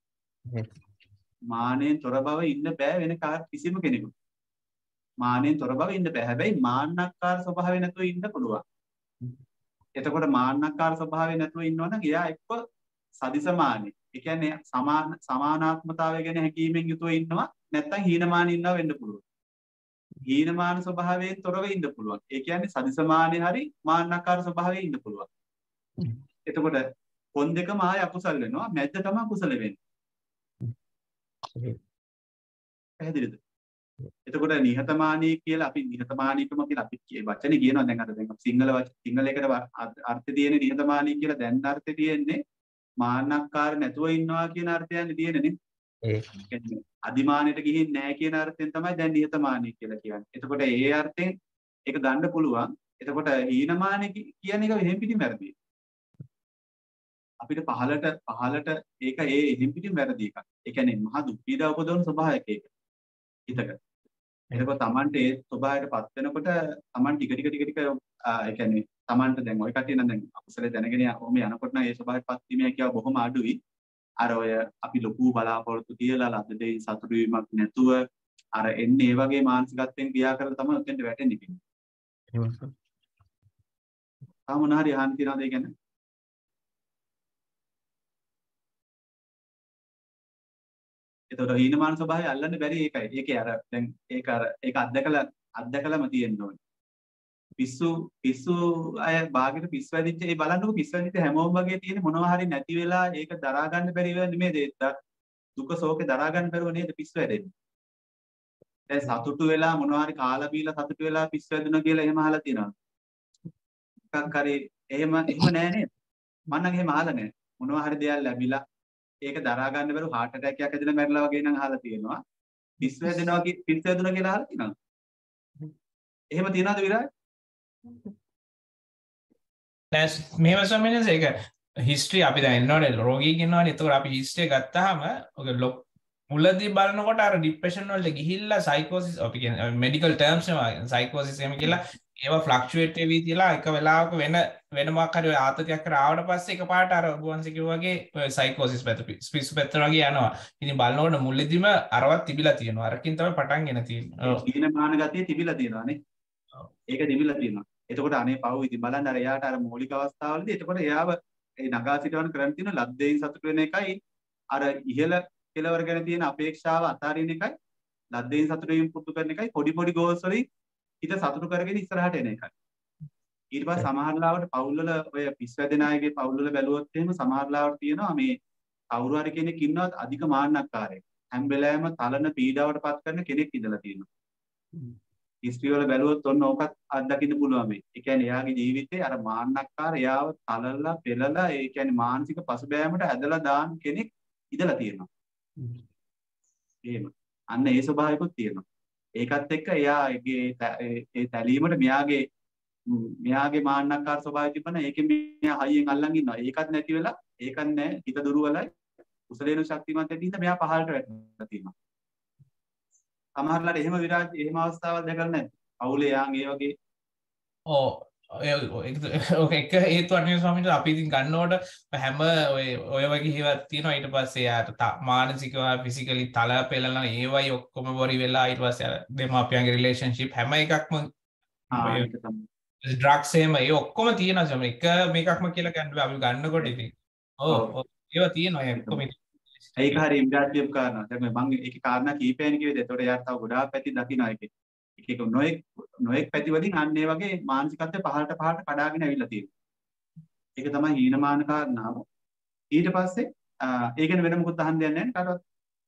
මානෙන් තොර බව ඉන්න බෑ වෙන කිසිම කෙනෙකුට. මානෙන් තොර බව ඉන්න බෑ. හැබැයි මාන්නක්කාර ස්වභාවය නැතුව ඉන්න පුළුවන්. එතකොට මාන්නක්කාර ස්වභාවය නැතුව ඉන්නවනම් එයා එක්ක සදිසමානෙ. ඒ කියන්නේ සමාන සමානාත්මතාවය ගැන හැකීමෙන් යුතුව ඉන්නවා. නැත්තම් හීනමාන ඉන්නවා වෙන්න පුළුවන්. හීනමාන ස්වභාවයෙන් තොරව ඉන්න පුළුවන්. ඒ කියන්නේ සදිසමානෙ හරි මාන්නක්කාර ස්වභාවයෙන් ඉන්න පුළුවන්. එතකොට කොන් දෙකම ආය අකුසල් වෙනවා. මැද්ද තමයි කුසල වෙන්නේ. පැහැදිලිද? එතකොට නිහතමානී කියලා අපි නිහතමානීකම කියලා අපි වචනේ කියනවා දැන් අර දැන් සිංහල සිංහලයකට අර්ථය තියෙන්නේ නිහතමානී කියලා දැන් අර්ථය තියෙන්නේ මාන්නක්කාර නැතුව ඉන්නවා කියන අර්ථයන්නේ තියෙන්නේ. ඒ කියන්නේ අදිමානෙට ගිහින් නැහැ කියන අර්ථයෙන් තමයි දැන් නිහතමානී කියලා කියන්නේ. එතකොට ඒ අර්ථයෙන් ඒක ගන්න පුළුවන්. එතකොට හීනමානී කියන එක එහෙම් පිටින් වැරදි. අපිට පහලට පහලට ඒක ඒ එහෙම් පිටින් වැරදි එකක්. ඒ කියන්නේ මහා දුක් පීඩා උපදවන ස්වභාවයක් ඒක. හිතක. එතකොට Tamante ඒ ස්වභාවයටපත් වෙනකොට Taman ටික ටික ටික ටික ඒ කියන්නේ Tamante දැන් ওই කටිය නම් දැන් අකුසලේ දැනගෙන ඔහොම යනකොට නම් ඒ ස්වභාවයටපත් වීමේ කියව බොහොම අඩුයි. අර ඔය අපි ලොකු බලාපොරොත්තු තියලා ලද්ද දෙයි සතුටු වීමක් නැතුව අර එන්නේ ඒ වගේ මානසිකත්වයෙන් ක්‍රියා කරලා තමයි උතෙන්ට වැටෙන්නේ කියන්නේ. එහෙමයි. තාම මොනවාරි අහන්න තියනවද ඒ කියන්නේ? එතකොට හීනමාන ස්වභාවය අල්ලන්න බැරි ඒකයි. ඒකේ අර දැන් ඒක අර ඒක අත්දකලා අත්දකලාම තියෙන්න ඕනේ. පිස්සු පිස්සු අය භාගෙට පිස්සු වැදිච්ච ඒ බලන්නකො පිස්සු වැදිච්ච හැමෝම වගේ තියෙන මොනවා හරි නැති වෙලා ඒක දරා ගන්න බැරි වෙලා නෙමෙයි දුක ශෝකේ දරා ගන්න බැරුව නේද පිස්සු වැදෙන්නේ. දැන් සතුටු වෙලා මොනවා හරි කාලා බීලා සතුටු වෙලා පිස්සු වැදුණා කියලා එහෙම අහලා තියෙනවා. එකක් හරි එහෙම එහෙම නෑ නේද? මම නම් එහෙම අහලා නෑ. මොනවා හරි දෙයක් ලැබිලා ඒක දරා ගන්න බැරුව heart attack එකක් ඇදලා මැරලා වගේ නම් අහලා තියෙනවා. පිස්සු වැදෙනවා කි පිස්සු වැදුණා කියලා අහලා තියෙනවා. එහෙම තියනවද විරාජ්? දැන් මේව සම්මෙන්නස ඒක හිස්ටරි අපි දැන් එන්නවනේ රෝගීන් ඉන්නවනේ. ඒතකොට අපි හිස්ටරි ගත්තාම ඔක මුලදී බලනකොට අර ડિප්‍රෙෂන් වලට ගිහිල්ලා සයිකෝසිස් අපි කියන්නේ මෙඩිකල් ටර්ම්ස් නේ සයිකෝසිස් එහෙම කියලා ඒවා ෆ්ලක්චුවේට් වෙවි තියලා එක වෙලාවක වෙන වෙන මොකක් හරි ඔය ආතතියක් කර ආවට පස්සේ එකපාරට අර ඔබ වහන්සේ කිව්වා වගේ සයිකෝසිස් පැත්ත ස්පිස් පැත්ත වගේ යනවා. ඉතින් බලනකොට මුලදීම අරවත් තිබිලා තියෙනවා. අරකින් තමයි පටන් ගෙන තියෙන්නේ. ඔව්. ඊන මාන ගතිය තිබිලා තියෙනවානේ. ඔව්. ඒක තිබිලා තියෙනවා. එතකොට අනේ පව් ඉතින් බලන්න අර එයාට අර මූලික අවස්ථාවලදී එතකොට එයාව ඒ නගා සිටවන කරන් තියෙන ලද්දේන් සතුට වෙන එකයි අර ඉහළ කෙලවර ගැන තියෙන අපේක්ෂාව අතාරින එකයි ලද්දේන් සතුට වීම පුරුදු කරන එකයි පොඩි පොඩි ගෝල්ස් වලින් හිත සතුටු කරගෙන ඉස්සරහට එන එකයි. ඊට පස්සේ සමහර ලාවට පවුල්වල ඔය පිස්වැදෙන අයගේ පවුල්වල බැලුවොත් එහෙම සමහර ලාවට තියෙනවා මේ කවුරු හරි කෙනෙක් ඉන්නවා අධික මාන්නක්කාරයෙක්. හැම වෙලාවෙම තලන පීඩාවට පත් කරන කෙනෙක් ඉඳලා තියෙනවා. හිස්ටරි වල බැලුවොත් ඔන්න ඕකත් අත්දකින්න පුළුවන් මේ. ඒ කියන්නේ එයාගේ ජීවිතේ අර මාන්නක්කාර එයාව තලලා පෙළලා ඒ කියන්නේ මානසික පසුබෑමට ඇදලා දාන කෙනෙක් ඉඳලා තියෙනවා. එහෙම. අන්න ඒ ස්වභාවයකුත් තියෙනවා. ඒකත් එක්ක එයාගේ ඒ තැලීමට මෙයාගේ මෙයාගේ මාන්නක්කාර ස්වභාවය තිබුණ ඒකෙන් මෙයා හයියෙන් අල්ලන් ඉන්නවා. ඒකත් නැති වෙලා ඒකත් නැහැ හිත දුර්වලයි. කුසලේන ශක්තිමත් වෙන්න ඉඳ මෙයා පහළට වැටෙනවා තියෙනවා. සමහරලාට එහෙම විරාජ එහෙම අවස්ථාවක් දැකලා නැද්ද? පවුලේ යාන් ඒ වගේ ඔව් ඔය එක හේතුවක් නෙවෙයි ස්වාමීන් වහන්සේ අපි ඉතින් ගන්නකොට හැම ඔය ඔය වගේ හේවත් තියෙනවා ඊට පස්සේ යාට මානසිකව ෆිසිකලි තල පෙළලා ඒවයි ඔක්කොම බොරි වෙලා ඊට පස්සේ අර දෙමාපියන්ගේ රිලේෂන්ෂිප් හැම එකක්ම ආ ඒක තමයි ඩ්‍රග්ස් එහෙම ඒ ඔක්කොම තියෙනවා ස්වාමීන් එක මේකක්ම කියලා ගන්න බෑ අපි ගන්නකොට ඉතින් ඔව් ඒවා තියෙනවා ඒ ඔක්කොම ඒක හරි ඉම්පැක්ටිව් කාරණා. දැන් මම ඒකේ කාරණා කීපයන් කිව්වේද? ඒතකොට යාට තව ගොඩාක් පැති දකින්න ඒකේ. එක එක නොඑක් නොඑක් පැති වලින් අන්න ඒ වගේ මානසිකත්වය පහළට පහළට කඩාගෙන ඇවිල්ලා තියෙනවා. ඒක තමයි හීනමාන කාරණාව. ඊට පස්සේ ඒ ගැන වෙන මොකුත් අහන්න දෙයක් නැහැ කාටවත්.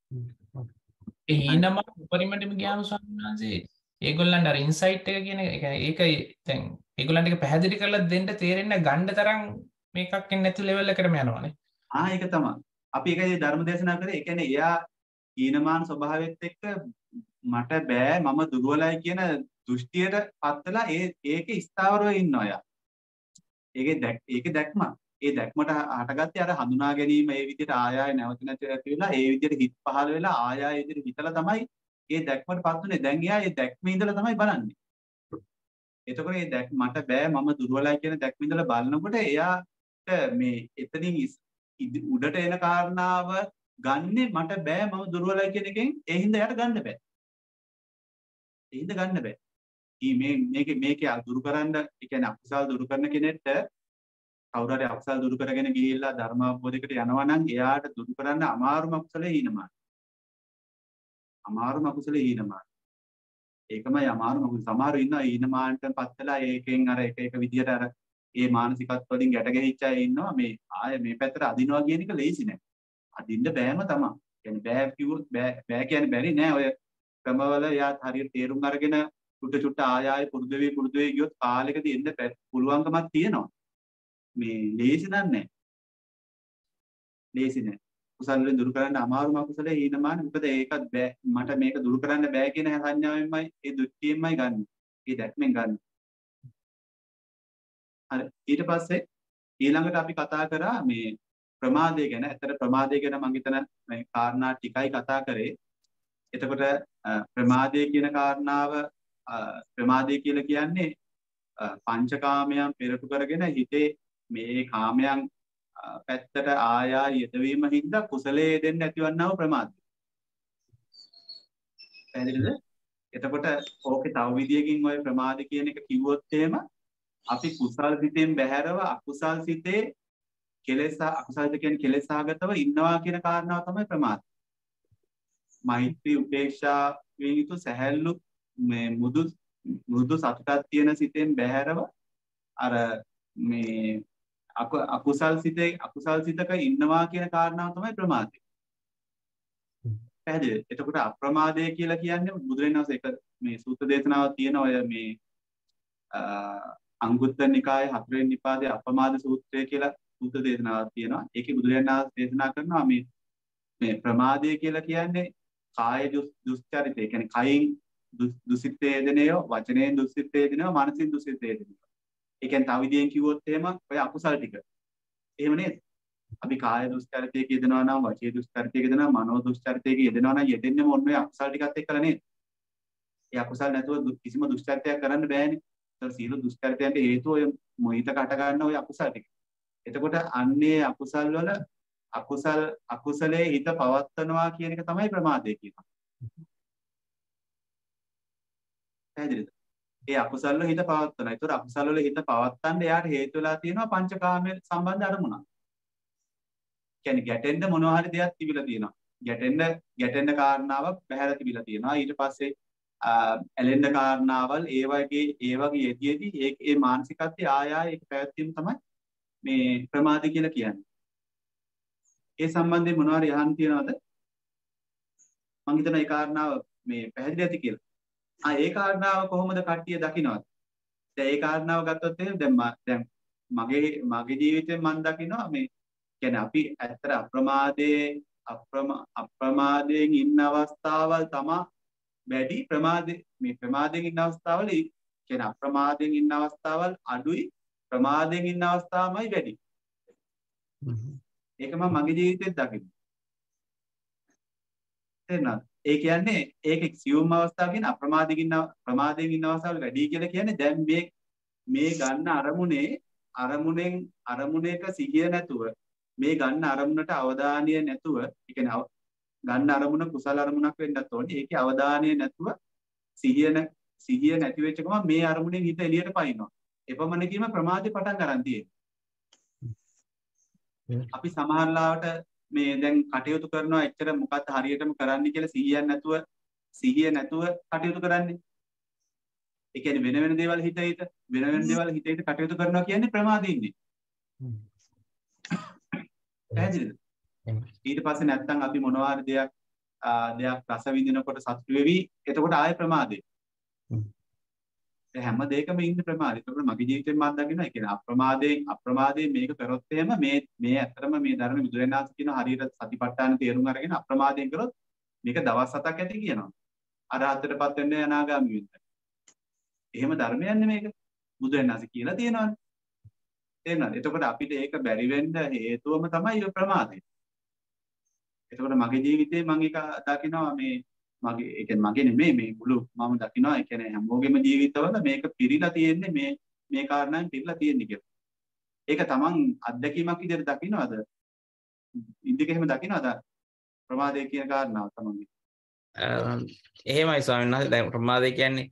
ඒ හීනමාන උපරිමටම ගියාම ස්වාමීන් වහන්සේ ඒගොල්ලන්ට අර ඉන්සයිට් එක කියන එක ඒකයි දැන් ඒගොල්ලන්ට ඒක පැහැදිලි කරලා දෙන්න තේරෙන්නේ ගන්න තරම් මේකක් එන්නේ නැති ලෙවල් එකටම යනවානේ. ආ ඒක තමයි. අපි ඒකයි ධර්ම දේශනා කරේ. ඒ කියන්නේ එයා හීනමාන ස්වභාවයත් එක්ක මට බෑ මම දුර්වලයි කියන දෘෂ්ටියට පත් වෙලා ඒ ඒකේ ස්ථාවරව ඉන්නවා යා. ඒකේ දැක් ඒකේ දැක්ම ඒ දැක්මට හටගත්තේ අර හඳුනා ගැනීම ඒ විදිහට ආය ආය නැවත නැති වෙලා ඒ විදිහට හිත පහළ වෙලා ආය ආය විදිහට හිතලා තමයි ඒ දැක්මට පත් වුනේ. දැන් එයා ඒ දැක්මේ ඉඳලා තමයි බලන්නේ. එතකොට ඒ දැක් මට බෑ මම දුර්වලයි කියන දැක්මේ ඉඳලා බලනකොට එයාට මේ එතනින් උඩට එන කාරණාව ගන්නෙ මට බෑ මම දුර්වලයි කියන එකෙන් ඒ හින්දා යට ගන්න බෑ. ඒ හින්දා ගන්න බෑ. ඊ මේ මේකේ මේකේ දුරු කරන්න ඒ කියන්නේ අකුසල් දුරු කරන කෙනෙක්ට කවුරු හරි අකුසල් දුරු කරගෙන ගිහිල්ලා ධර්ම අවබෝධයකට යනවා නම් එයාට දුරු කරන්න අමාරුම අකුසලේ හීනමාන. අමාරුම අකුසලේ හීනමාන. ඒකමයි අමාරුම අකුසල. සමහරව ඉන්නවා හීනමානට පත් වෙලා ඒකෙන් අර එක එක විදියට අර ඒ මානසිකත්ව වලින් ගැට ගැහිච්ච අය ඉන්නවා මේ ආය මේ පැත්තට අදිනවා කියන එක ලේසි නෑ. අදින්න බෑම තමයි. කියන්නේ බෑ කිව්වොත් බෑ බෑ කියන්නේ බැරි නෑ. ඔය ක්‍රමවල යාත් හරියට තේරුම් අරගෙන චුට්ට චුට්ට ආය ආය පුරුදු වෙවි පුරුදු වෙවි ගියොත් කාලෙකදී එන්න පුළුවන්කමක් තියෙනවා. මේ ලේසි නෑ. ලේසි නෑ. කුසල වලින් දුරු කරන්න අමාරුම කුසලයේ හීනමාන. මොකද ඒකත් බෑ මට මේක දුරු කරන්න බෑ කියන සංඥාවෙන්මයි ඒ දුක්ඛයෙන්මයි ගන්න. ඒ දැක්මෙන් ගන්න. හරි ඊට පස්සේ ඊළඟට අපි කතා කරා මේ ප්‍රමාදය ගැන. ඇත්තට ප්‍රමාදය ගැන මම හිතන මේ කාරණා ටිකයි කතා කරේ. එතකොට ප්‍රමාදය කියන කාරණාව ප්‍රමාදය කියලා කියන්නේ පංචකාමයන් පෙරටු කරගෙන හිතේ මේ කාමයන් පැත්තට ආයා යෙදවීම හින්දා කුසලයේ දෙන්න ඇතිවන්නා වූ ප්‍රමාදය. පැහැදිලිද? එතකොට ඕකේ තව විදියකින් ওই ප්‍රමාද කියන එක කිව්වොත් එහෙම අපි කුසල් සිතෙන් බැහැරව අකුසල් සිතේ කෙලෙස් අකුසල්ද කියන්නේ කෙලෙස් සහගතව ඉන්නවා කියන කාරණාව තමයි ප්‍රමාද. මෛත්‍රී උපේක්ෂා වේනිතු සැහැල්ලු මේ මුදු මුදු සතුටක් තියෙන සිතෙන් බැහැරව අර මේ අකුසල් සිතේ අකුසල් සිතක ඉන්නවා කියන කාරණාව තමයි ප්‍රමාදය. පැහැදිලිද? එතකොට අප්‍රමාදය කියලා කියන්නේ බුදුරජාණන් වහන්සේ එක මේ සූත්‍ර දේශනාවක් තියෙන ඔය මේ අංගුත්තර නිකායේ හතරවෙනි නිපාතයේ අපමාද සූත්‍රය කියලා සූත්‍ර දේශනාවක් තියෙනවා. ඒකේ බුදුරජාණන් වහන්සේ දේශනා කරනවා මේ මේ ප්‍රමාදය කියලා කියන්නේ කාය දුස්චරිතය. ඒ කියන්නේ කයින් දුසිතේ දෙනේව, වචනයෙන් දුසිතේ දෙනේව, මනසින් දුසිතේ දෙනේව. ඒ කියන්නේ තව විදියෙන් කිව්වොත් එහෙම ඔය අකුසල් ටික. එහෙම නේද? අපි කාය දුස්චරිතයක යෙදෙනවා නම්, වචී දුස්චරිතයක යෙදෙනවා, මනෝ දුස්චරිතයක යෙදෙනවා නම් යෙදෙන්නේම ඔන්න ඔය අකුසල් ටිකත් එක්කලා නේද? ඒ අකුසල් නැතුව කිසිම දුස්චරිතයක් කරන්න බෑනේ. ඒතර සීල දුෂ්කරතයන්ට හේතුව ඔය මොහිතක හට ගන්න ඔය අකුසල ටික. එතකොට අන්නේ අකුසල් වල අකුසල් අකුසලයේ හිත පවත්නවා කියන එක තමයි ප්‍රමාදය කියනවා. පැහැදිලිද? ඒ අකුසල් වල හිත පවත්වනවා. ඒතර අකුසල් වල හිත පවත්තන්න එයාට හේතු වෙලා තියෙනවා පංචකාමයේ සම්බන්ධ අරමුණක්. කියන්නේ ගැටෙන්න මොනවා හරි දෙයක් තිබිලා තියෙනවා. ගැටෙන්න ගැටෙන්න කාරණාවක් බහැලා තිබිලා තියෙනවා. ඊට පස්සේ ඇලෙන්න කාරණාවල් ඒ වගේ ඒ වගේ යෙදීදී ඒ ඒ මානසිකත්වයේ ආය ආය ඒක පැවැත්වීම තමයි මේ ප්‍රමාද කියලා කියන්නේ. ඒ සම්බන්ධයෙන් මොනවා හරි අහන්න තියනවද? මම හිතනවා ඒ කාරණාව මේ පැහැදිලි ඇති කියලා. ආ ඒ කාරණාව කොහොමද කට්ටිය දකින්නවද? දැන් ඒ කාරණාව ගත්තොත් එහෙනම් දැන් දැන් මගේ මගේ ජීවිතේ මම දකිනවා මේ කියන්නේ අපි ඇත්තට අප්‍රමාදයේ අප්‍රමා අප්‍රමාදයෙන් ඉන්න අවස්ථාවල් තමයි වැඩි ප්‍රමාදේ මේ ප්‍රමාදයෙන් ඉන්න අවස්ථාවල කියන්නේ අප්‍රමාදයෙන් ඉන්න අවස්ථාවල් අඩුයි ප්‍රමාදයෙන් ඉන්න අවස්ථාවමයි වැඩි. ඒක මම මගේ ජීවිතේත් දකිනවා. තේරුණාද? ඒ කියන්නේ ඒක සියුම් අවස්ථාව කියන අප්‍රමාදයෙන් ඉන්න ප්‍රමාදයෙන් ඉන්න අවස්ථාවල වැඩි කියලා කියන්නේ දැන් මේ මේ ගන්න අරමුණේ අරමුණෙන් අරමුණේක සිහිය නැතුව මේ ගන්න අරමුණට අවධානය නැතුව ඒ කියන්නේ ගන්න අරමුණ කුසල අරමුණක් වෙන්නත් ඕනේ. ඒකේ අවධානය නැතුව සිහිය සිහිය නැති වෙච්ච ගමන් මේ අරමුණෙන් හිත එළියට පනිනවා. එපමණකීම ප්‍රමාදේ පටන් ගන්න තියෙනවා. අපි සමහරලාවට මේ දැන් කටයුතු කරනවා එච්චර මොකක්ද හරියටම කරන්න කියලා සිහියක් නැතුව සිහිය නැතුව කටයුතු කරන්නේ. ඒ කියන්නේ වෙන වෙන දේවල් හිත හිත වෙන වෙන දේවල් හිත හිත කටයුතු කරනවා කියන්නේ ප්‍රමාදේ ඉන්නේ. පැහැදිලිද? ඊට පස්සේ නැත්තම් අපි මොනවා හරි දෙයක් දෙයක් රස විඳිනකොට සතුටු වෙවි එතකොට ආයෙ ප්‍රමාදේ. ඒ හැම දෙයකම ඉන්නේ ප්‍රමාදේ. ඒකෝට මගේ ජීවිතේ මම දකිනවා ඒ කියන්නේ අප්‍රමාදයෙන් අප්‍රමාදයෙන් මේක කරොත් එහෙම මේ මේ ඇත්තටම මේ ධර්ම බුදුරණාහි කියන හරියට සතිපට්ඨාන තේරුම් අරගෙන අප්‍රමාදයෙන් කරොත් මේක දවස් හතක් ඇති කියනවා. අරහතටපත් වෙන්න අනාගාමී වෙන්න. එහෙම ධර්මයන්නේ මේක. බුදුරණාහි කියලා තියෙනවානේ. තේරෙනවද? එතකොට අපිට ඒක බැරි වෙන්න හේතුවම තමයි ප්‍රමාදය. එතකොට මගේ ජීවිතේ මම ඒක දකිනවා මේ මගේ ඒ කියන්නේ මගේ නෙමෙයි මේ මුළු මම දකිනවා ඒ කියන්නේ හැමෝගෙම ජීවිතවල මේක පිරීලා තියෙන්නේ මේ මේ කාරණාවෙන් පිරීලා තියෙන්නේ කියලා. ඒක තමන් අත්දැකීමක් විදිහට දකින්නවද? ඉන්දික එහෙම දකින්නවද? ප්‍රමාදය කියන කාරණාව තමන්ගේ. එහෙමයි ස්වාමීන් වහන්සේ. දැන් ප්‍රමාදය කියන්නේ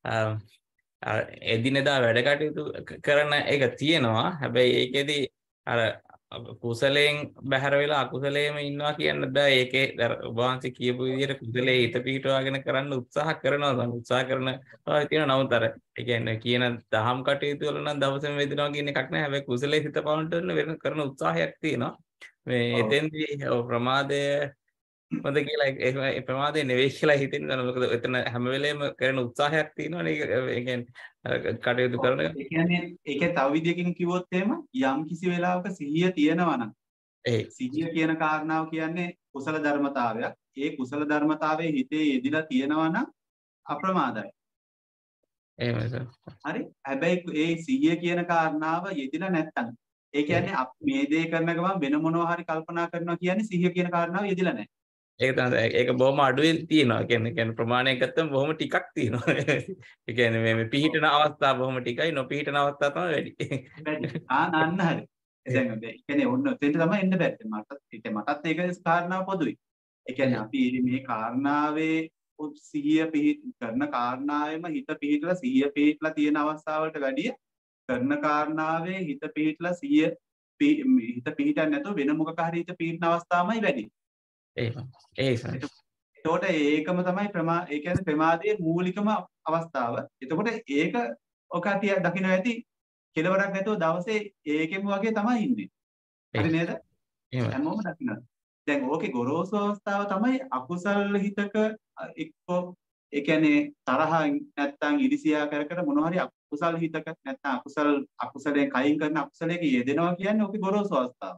එදිනෙදා වැඩ කටයුතු කරන එක තියෙනවා. හැබැයි ඒකෙදි අර කුසලයෙන් බැහැර වෙලා අකුසලයේම ඉන්නවා කියන්න බෑ. ඒකේ ඔබ වහන්සේ කියපු විදිහට කුසලයේ හිත පිහිටවාගෙන කරන්න උත්සාහ කරනවා. උත්සාහ කරන තියෙනවා. නමුත් අර ඒ කියන්නේ කියන දහම් කටයුතු වල නම් දවසම වේදිනවා කියන එකක් නෑ. හැබැයි කුසලයේ හිත පවන්ටන වෙන කරන උත්සාහයක් තියෙනවා. මේ එතෙන්දී ප්‍රමාදය මොකද කියලා ඒ ප්‍රමාදේ නෙවෙයි කියලා හිතෙනවා. මොකද එතන හැම වෙලේම කරන උත්සාහයක් තියෙනවනේ. ඒ කියන්නේ කටයුතු කරන එක. ඒ කියන්නේ ඒකේ තව විදියකින් කිව්වොත් එහෙම යම් කිසි වෙලාවක සිහිය තියෙනවා නම් ඒ සිහිය කියන කාරණාව කියන්නේ කුසල ධර්මතාවයක්. ඒ කුසල ධර්මතාවයේ හිතේ යෙදිලා තියෙනවා නම් අප්‍රමාදයි. එහෙමයි සර්. හරි. හැබැයි ඒ සිහිය කියන කාරණාව යෙදිලා නැත්තම් ඒ කියන්නේ අපි මේ දේ කරන ගමන් වෙන මොනවා හරි කල්පනා කරනවා කියන්නේ සිහිය කියන කාරණාව යෙදිලා නැහැ. ඒක තමයි ඒක බොහොම අඩුවෙන් තියෙනවා. කියන්නේ කියන්නේ ප්‍රමාණයක් ගත්තම බොහොම ටිකක් තියෙනවා. ඒ කියන්නේ මේ පිහිටන අවස්ථා බොහොම ටිකයි නොපිහිටන අවස්ථා තමයි වැඩි. වැඩි. ආ නන්න හරි. දැන් ඒ කියන්නේ ඔන්න එතෙන්ට තමයි එන්න බැහැ. මටත් ඒක මටත් ඒක කාරණාව පොදුයි. ඒ කියන්නේ අපි මේ කාරණාවේ සිහිය පිහිට කරන කාරණාවෙම හිත පිහිටලා සිහිය පිහිටලා තියෙන අවස්ථාවලට වැඩිය කරන කාරණාවේ හිත පිහිටලා සිහිය හිත පිහිටන්නේ නැතුව වෙන මොකක හරි හිත පිහිටන අවස්ථාවමයි වැඩි. ඒක ඒකයි. එතකොට ඒකම තමයි ප්‍රමා ඒ කියන්නේ ප්‍රමාදයේ මූලිකම අවස්ථාව. එතකොට ඒක ඔකතිය දකින්න ඇති කෙලවරක් නැතුව දවසේ ඒකෙම වගේ තමයි ඉන්නේ. හරි නේද? හැමෝම දකින්න. දැන් ඕකේ ගොරෝසු අවස්ථාව තමයි අකුසල හිතක එක්කෝ ඒ කියන්නේ තරහ නැත්තම් ඉරිසියා කර කර මොනවා හරි අකුසල හිතක නැත්තම් අකුසල අකුසලයෙන් කයින් කරන අකුසලයක යෙදෙනවා කියන්නේ ඕකේ ගොරෝසු අවස්ථාව.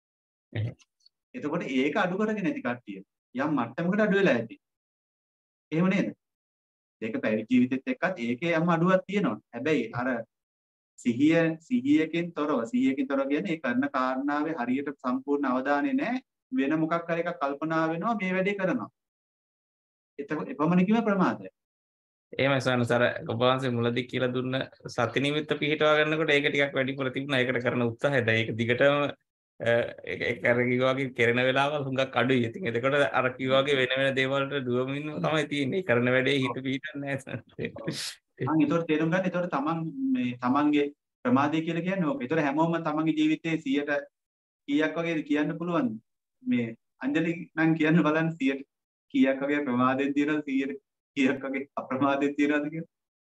එතකොට ඒක අඩු කරගෙන ඇති කට්ටිය යම් මට්ටමකට අඩු වෙලා ඇති. එහෙම නේද? ඒක පැවිදි ජීවිතෙත් එක්කත් ඒකේ යම් අඩුවක් තියෙනවා. හැබැයි අර සිහිය සිහියකින් තොරව සිහියකින් තොරව කියන්නේ ඒ කරන කාරණාවේ හරියට සම්පූර්ණ අවධානය නැහැ. වෙන මොකක් හරි එකක් කල්පනා වෙනවා මේ වැඩේ කරනවා. එතකොට එපමණකින්ම ප්‍රමාදයි. එහෙමයි ස්වාමීන් වහන්සේ අර ඔබ වහන්සේ මුලදී කියලා දුන්න සති නිමිත්ත පිහිටවා ගන්නකොට ඒක ටිකක් වැඩිපුර තිබුණා. ඒකට කරන උත්සාහය දැන් ඒක දිගටම ඒක අර කිව්වා වගේ කරන වෙලාවල් හුඟක් අඩුයි. ඉතින් එතකොට අර කිව්වා වගේ වෙන වෙන දේවල් වලට දුවමින් තමයි තියෙන්නේ. කරන වැඩේ හිත පිහිටන්නේ නැහැ. මම ඒතකොට තේරුම් ගන්න. ඒතකොට තමන් මේ තමන්ගේ ප්‍රමාදය කියලා කියන්නේ ඕක. ඒතකොට හැමෝම තමන්ගේ ජීවිතයේ සියයට කීයක් වගේද කියන්න පුළුවන්? මේ අංජලි නම් කියන්න බලන්න සියයට කීයක් වගේ ප්‍රමාදයෙන් තියෙනවද සියයට කීයක් වගේ අප්‍රමාදයෙන් තියෙනවද කියලා?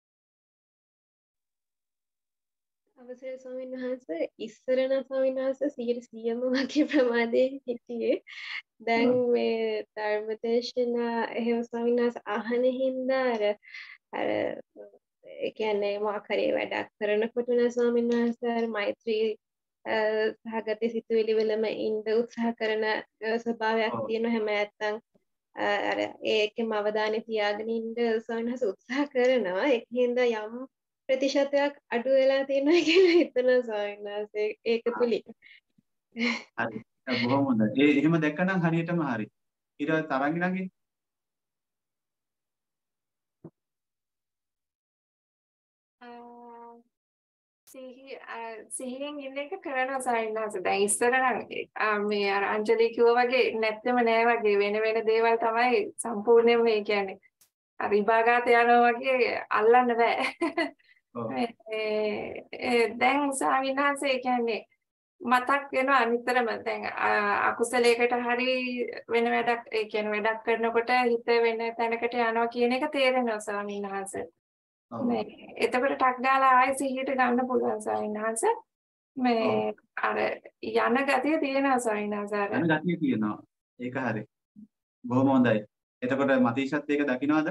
අවසරයි ස්වාමීන් වහන්සේ ඉස්සර නම් ස්වාමීන් වහන්සේ සියයට සීයම වගේ ප්‍රමාදයෙන් හිටියේ. දැන් මේ ධර්මදේශනා එහෙම ස්වාමීන් වහන්සේ අහන හින්දා අර අර ඒ කියන්නේ මොකක් හරි වැඩක් කරනකොට නේ ස්වාමීන් වහන්සේ අර මෛත්‍රී සහගත සිතුවිලි වලම ඉන්න උත්සාහ කරන ස්වභාවයක් තියෙනවා. හැම නැත්තම් අර ඒකෙම අවධානය තියාගෙන ඉන්න ස්වාමීන් වහන්සේ උත්සාහ කරනවා. ඒකින්ද යම් ප්‍රතිශතයක් අඩු වෙලා තියෙනවා කියලා හිතනවා ස්වාමීන් වහන්සේ ඒක තුලින්. හරි. බොහොම හොඳයි. ඒ එහෙම දැක්කනම් හරියටම හරි. ඊට පස්සේ තරංගිනගේ සිහි සිහියෙන් ඉන්න එක කරනවා ස්වාමීන් වහන්සේ. දැන් ඉස්සර නම් මේ අර අංජලි කිව්වා වගේ නැත්තම නෑ වගේ වෙන වෙන දේවල් තමයි සම්පූර්ණයෙන්ම මේ කියන්නේ. අර විභාගات යනවා වගේ අල්ලන්න බෑ. දැන් ස්වාමීන් වහන්සේ කියන්නේ මතක් වෙනවා නිතරම දැන් අකුසලයකට හරි වෙන වැඩක් ඒ කියන්නේ වැඩක් කරනකොට හිත වෙන තැනකට යනවා කියන එක තේරෙනවා ස්වාමීන් වහන්සේ. මේ එතකොට ටක් ගාලා ආයෙ සිහියට ගන්න පුළුවන් ස්වාමීන් වහන්සේ. මේ අර යන ගතිය තියෙනවා ස්වාමීන් වහන්සේ. යන ගතිය තියෙනවා. ඒක හරි. බොහොම හොඳයි. එතකොට මතීෂත් ඒක දකින්නවද?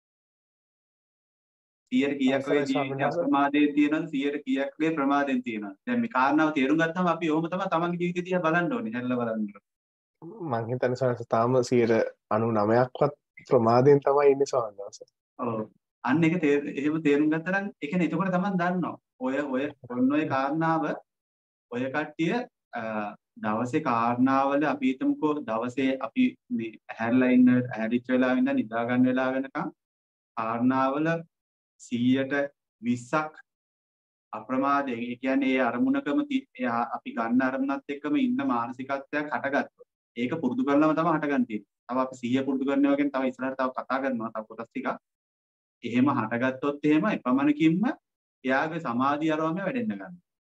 සියයට කීයක් වගේ ජීවිතයක් ප්‍රමාදයෙන් තියෙනවද? සියයට කීයක් වගේ ප්‍රමාදයෙන් තියෙනවද? දැන් මේ කාරණාව තේරුම් ගත්තාම අපි ඔහොම තමයි තමන්ගේ ජීවිතය දිහා බලන්න ඕනේ. හැල්ලා බලන්න ඕනේ. මං හිතන්නේ සාරස තාම සියයට අනූනවයක්වත් ප්‍රමාදයෙන් තමයි ඉන්නේ සාරස. ඔව්. අන්න ඒක එහෙම තේරුම් ගත්තා නම් ඒ කියන්නේ එතකොට තමයි දන්නවා. ඔය ඔය ඔන්න ඔය කාරණාව ඔය කට්ටිය දවසේ කාරණාවල අපි හිතමුකෝ දවසේ අපි මේ ඇහැරලා ඉන්න ඇහැරිච්ච වෙලාවෙ ඉඳන් නිදා ගන්න වෙලාව වෙනකම් කාරණාවල සියයට විස්සක් අප්‍රමාදයෙන් ඒ කියන්නේ ඒ අරමුණකම අපි ගන්න අරමුණත් එක්කම ඉන්න මානසිකත්වයක් හටගත්තා. ඒක පුරුදු කරනම තමයි හටගන්න තියෙන්නේ. තව අපි සිහිය පුරුදු කරනවා කියන්නේ තව ඉස්සරහට තව කතා කරනවා තව කොටස් ටිකක්. එහෙම හටගත්තොත් එහෙම එපමණකින්ම එයාගේ සමාධිය අරවම වැඩෙන්න ගන්නවා.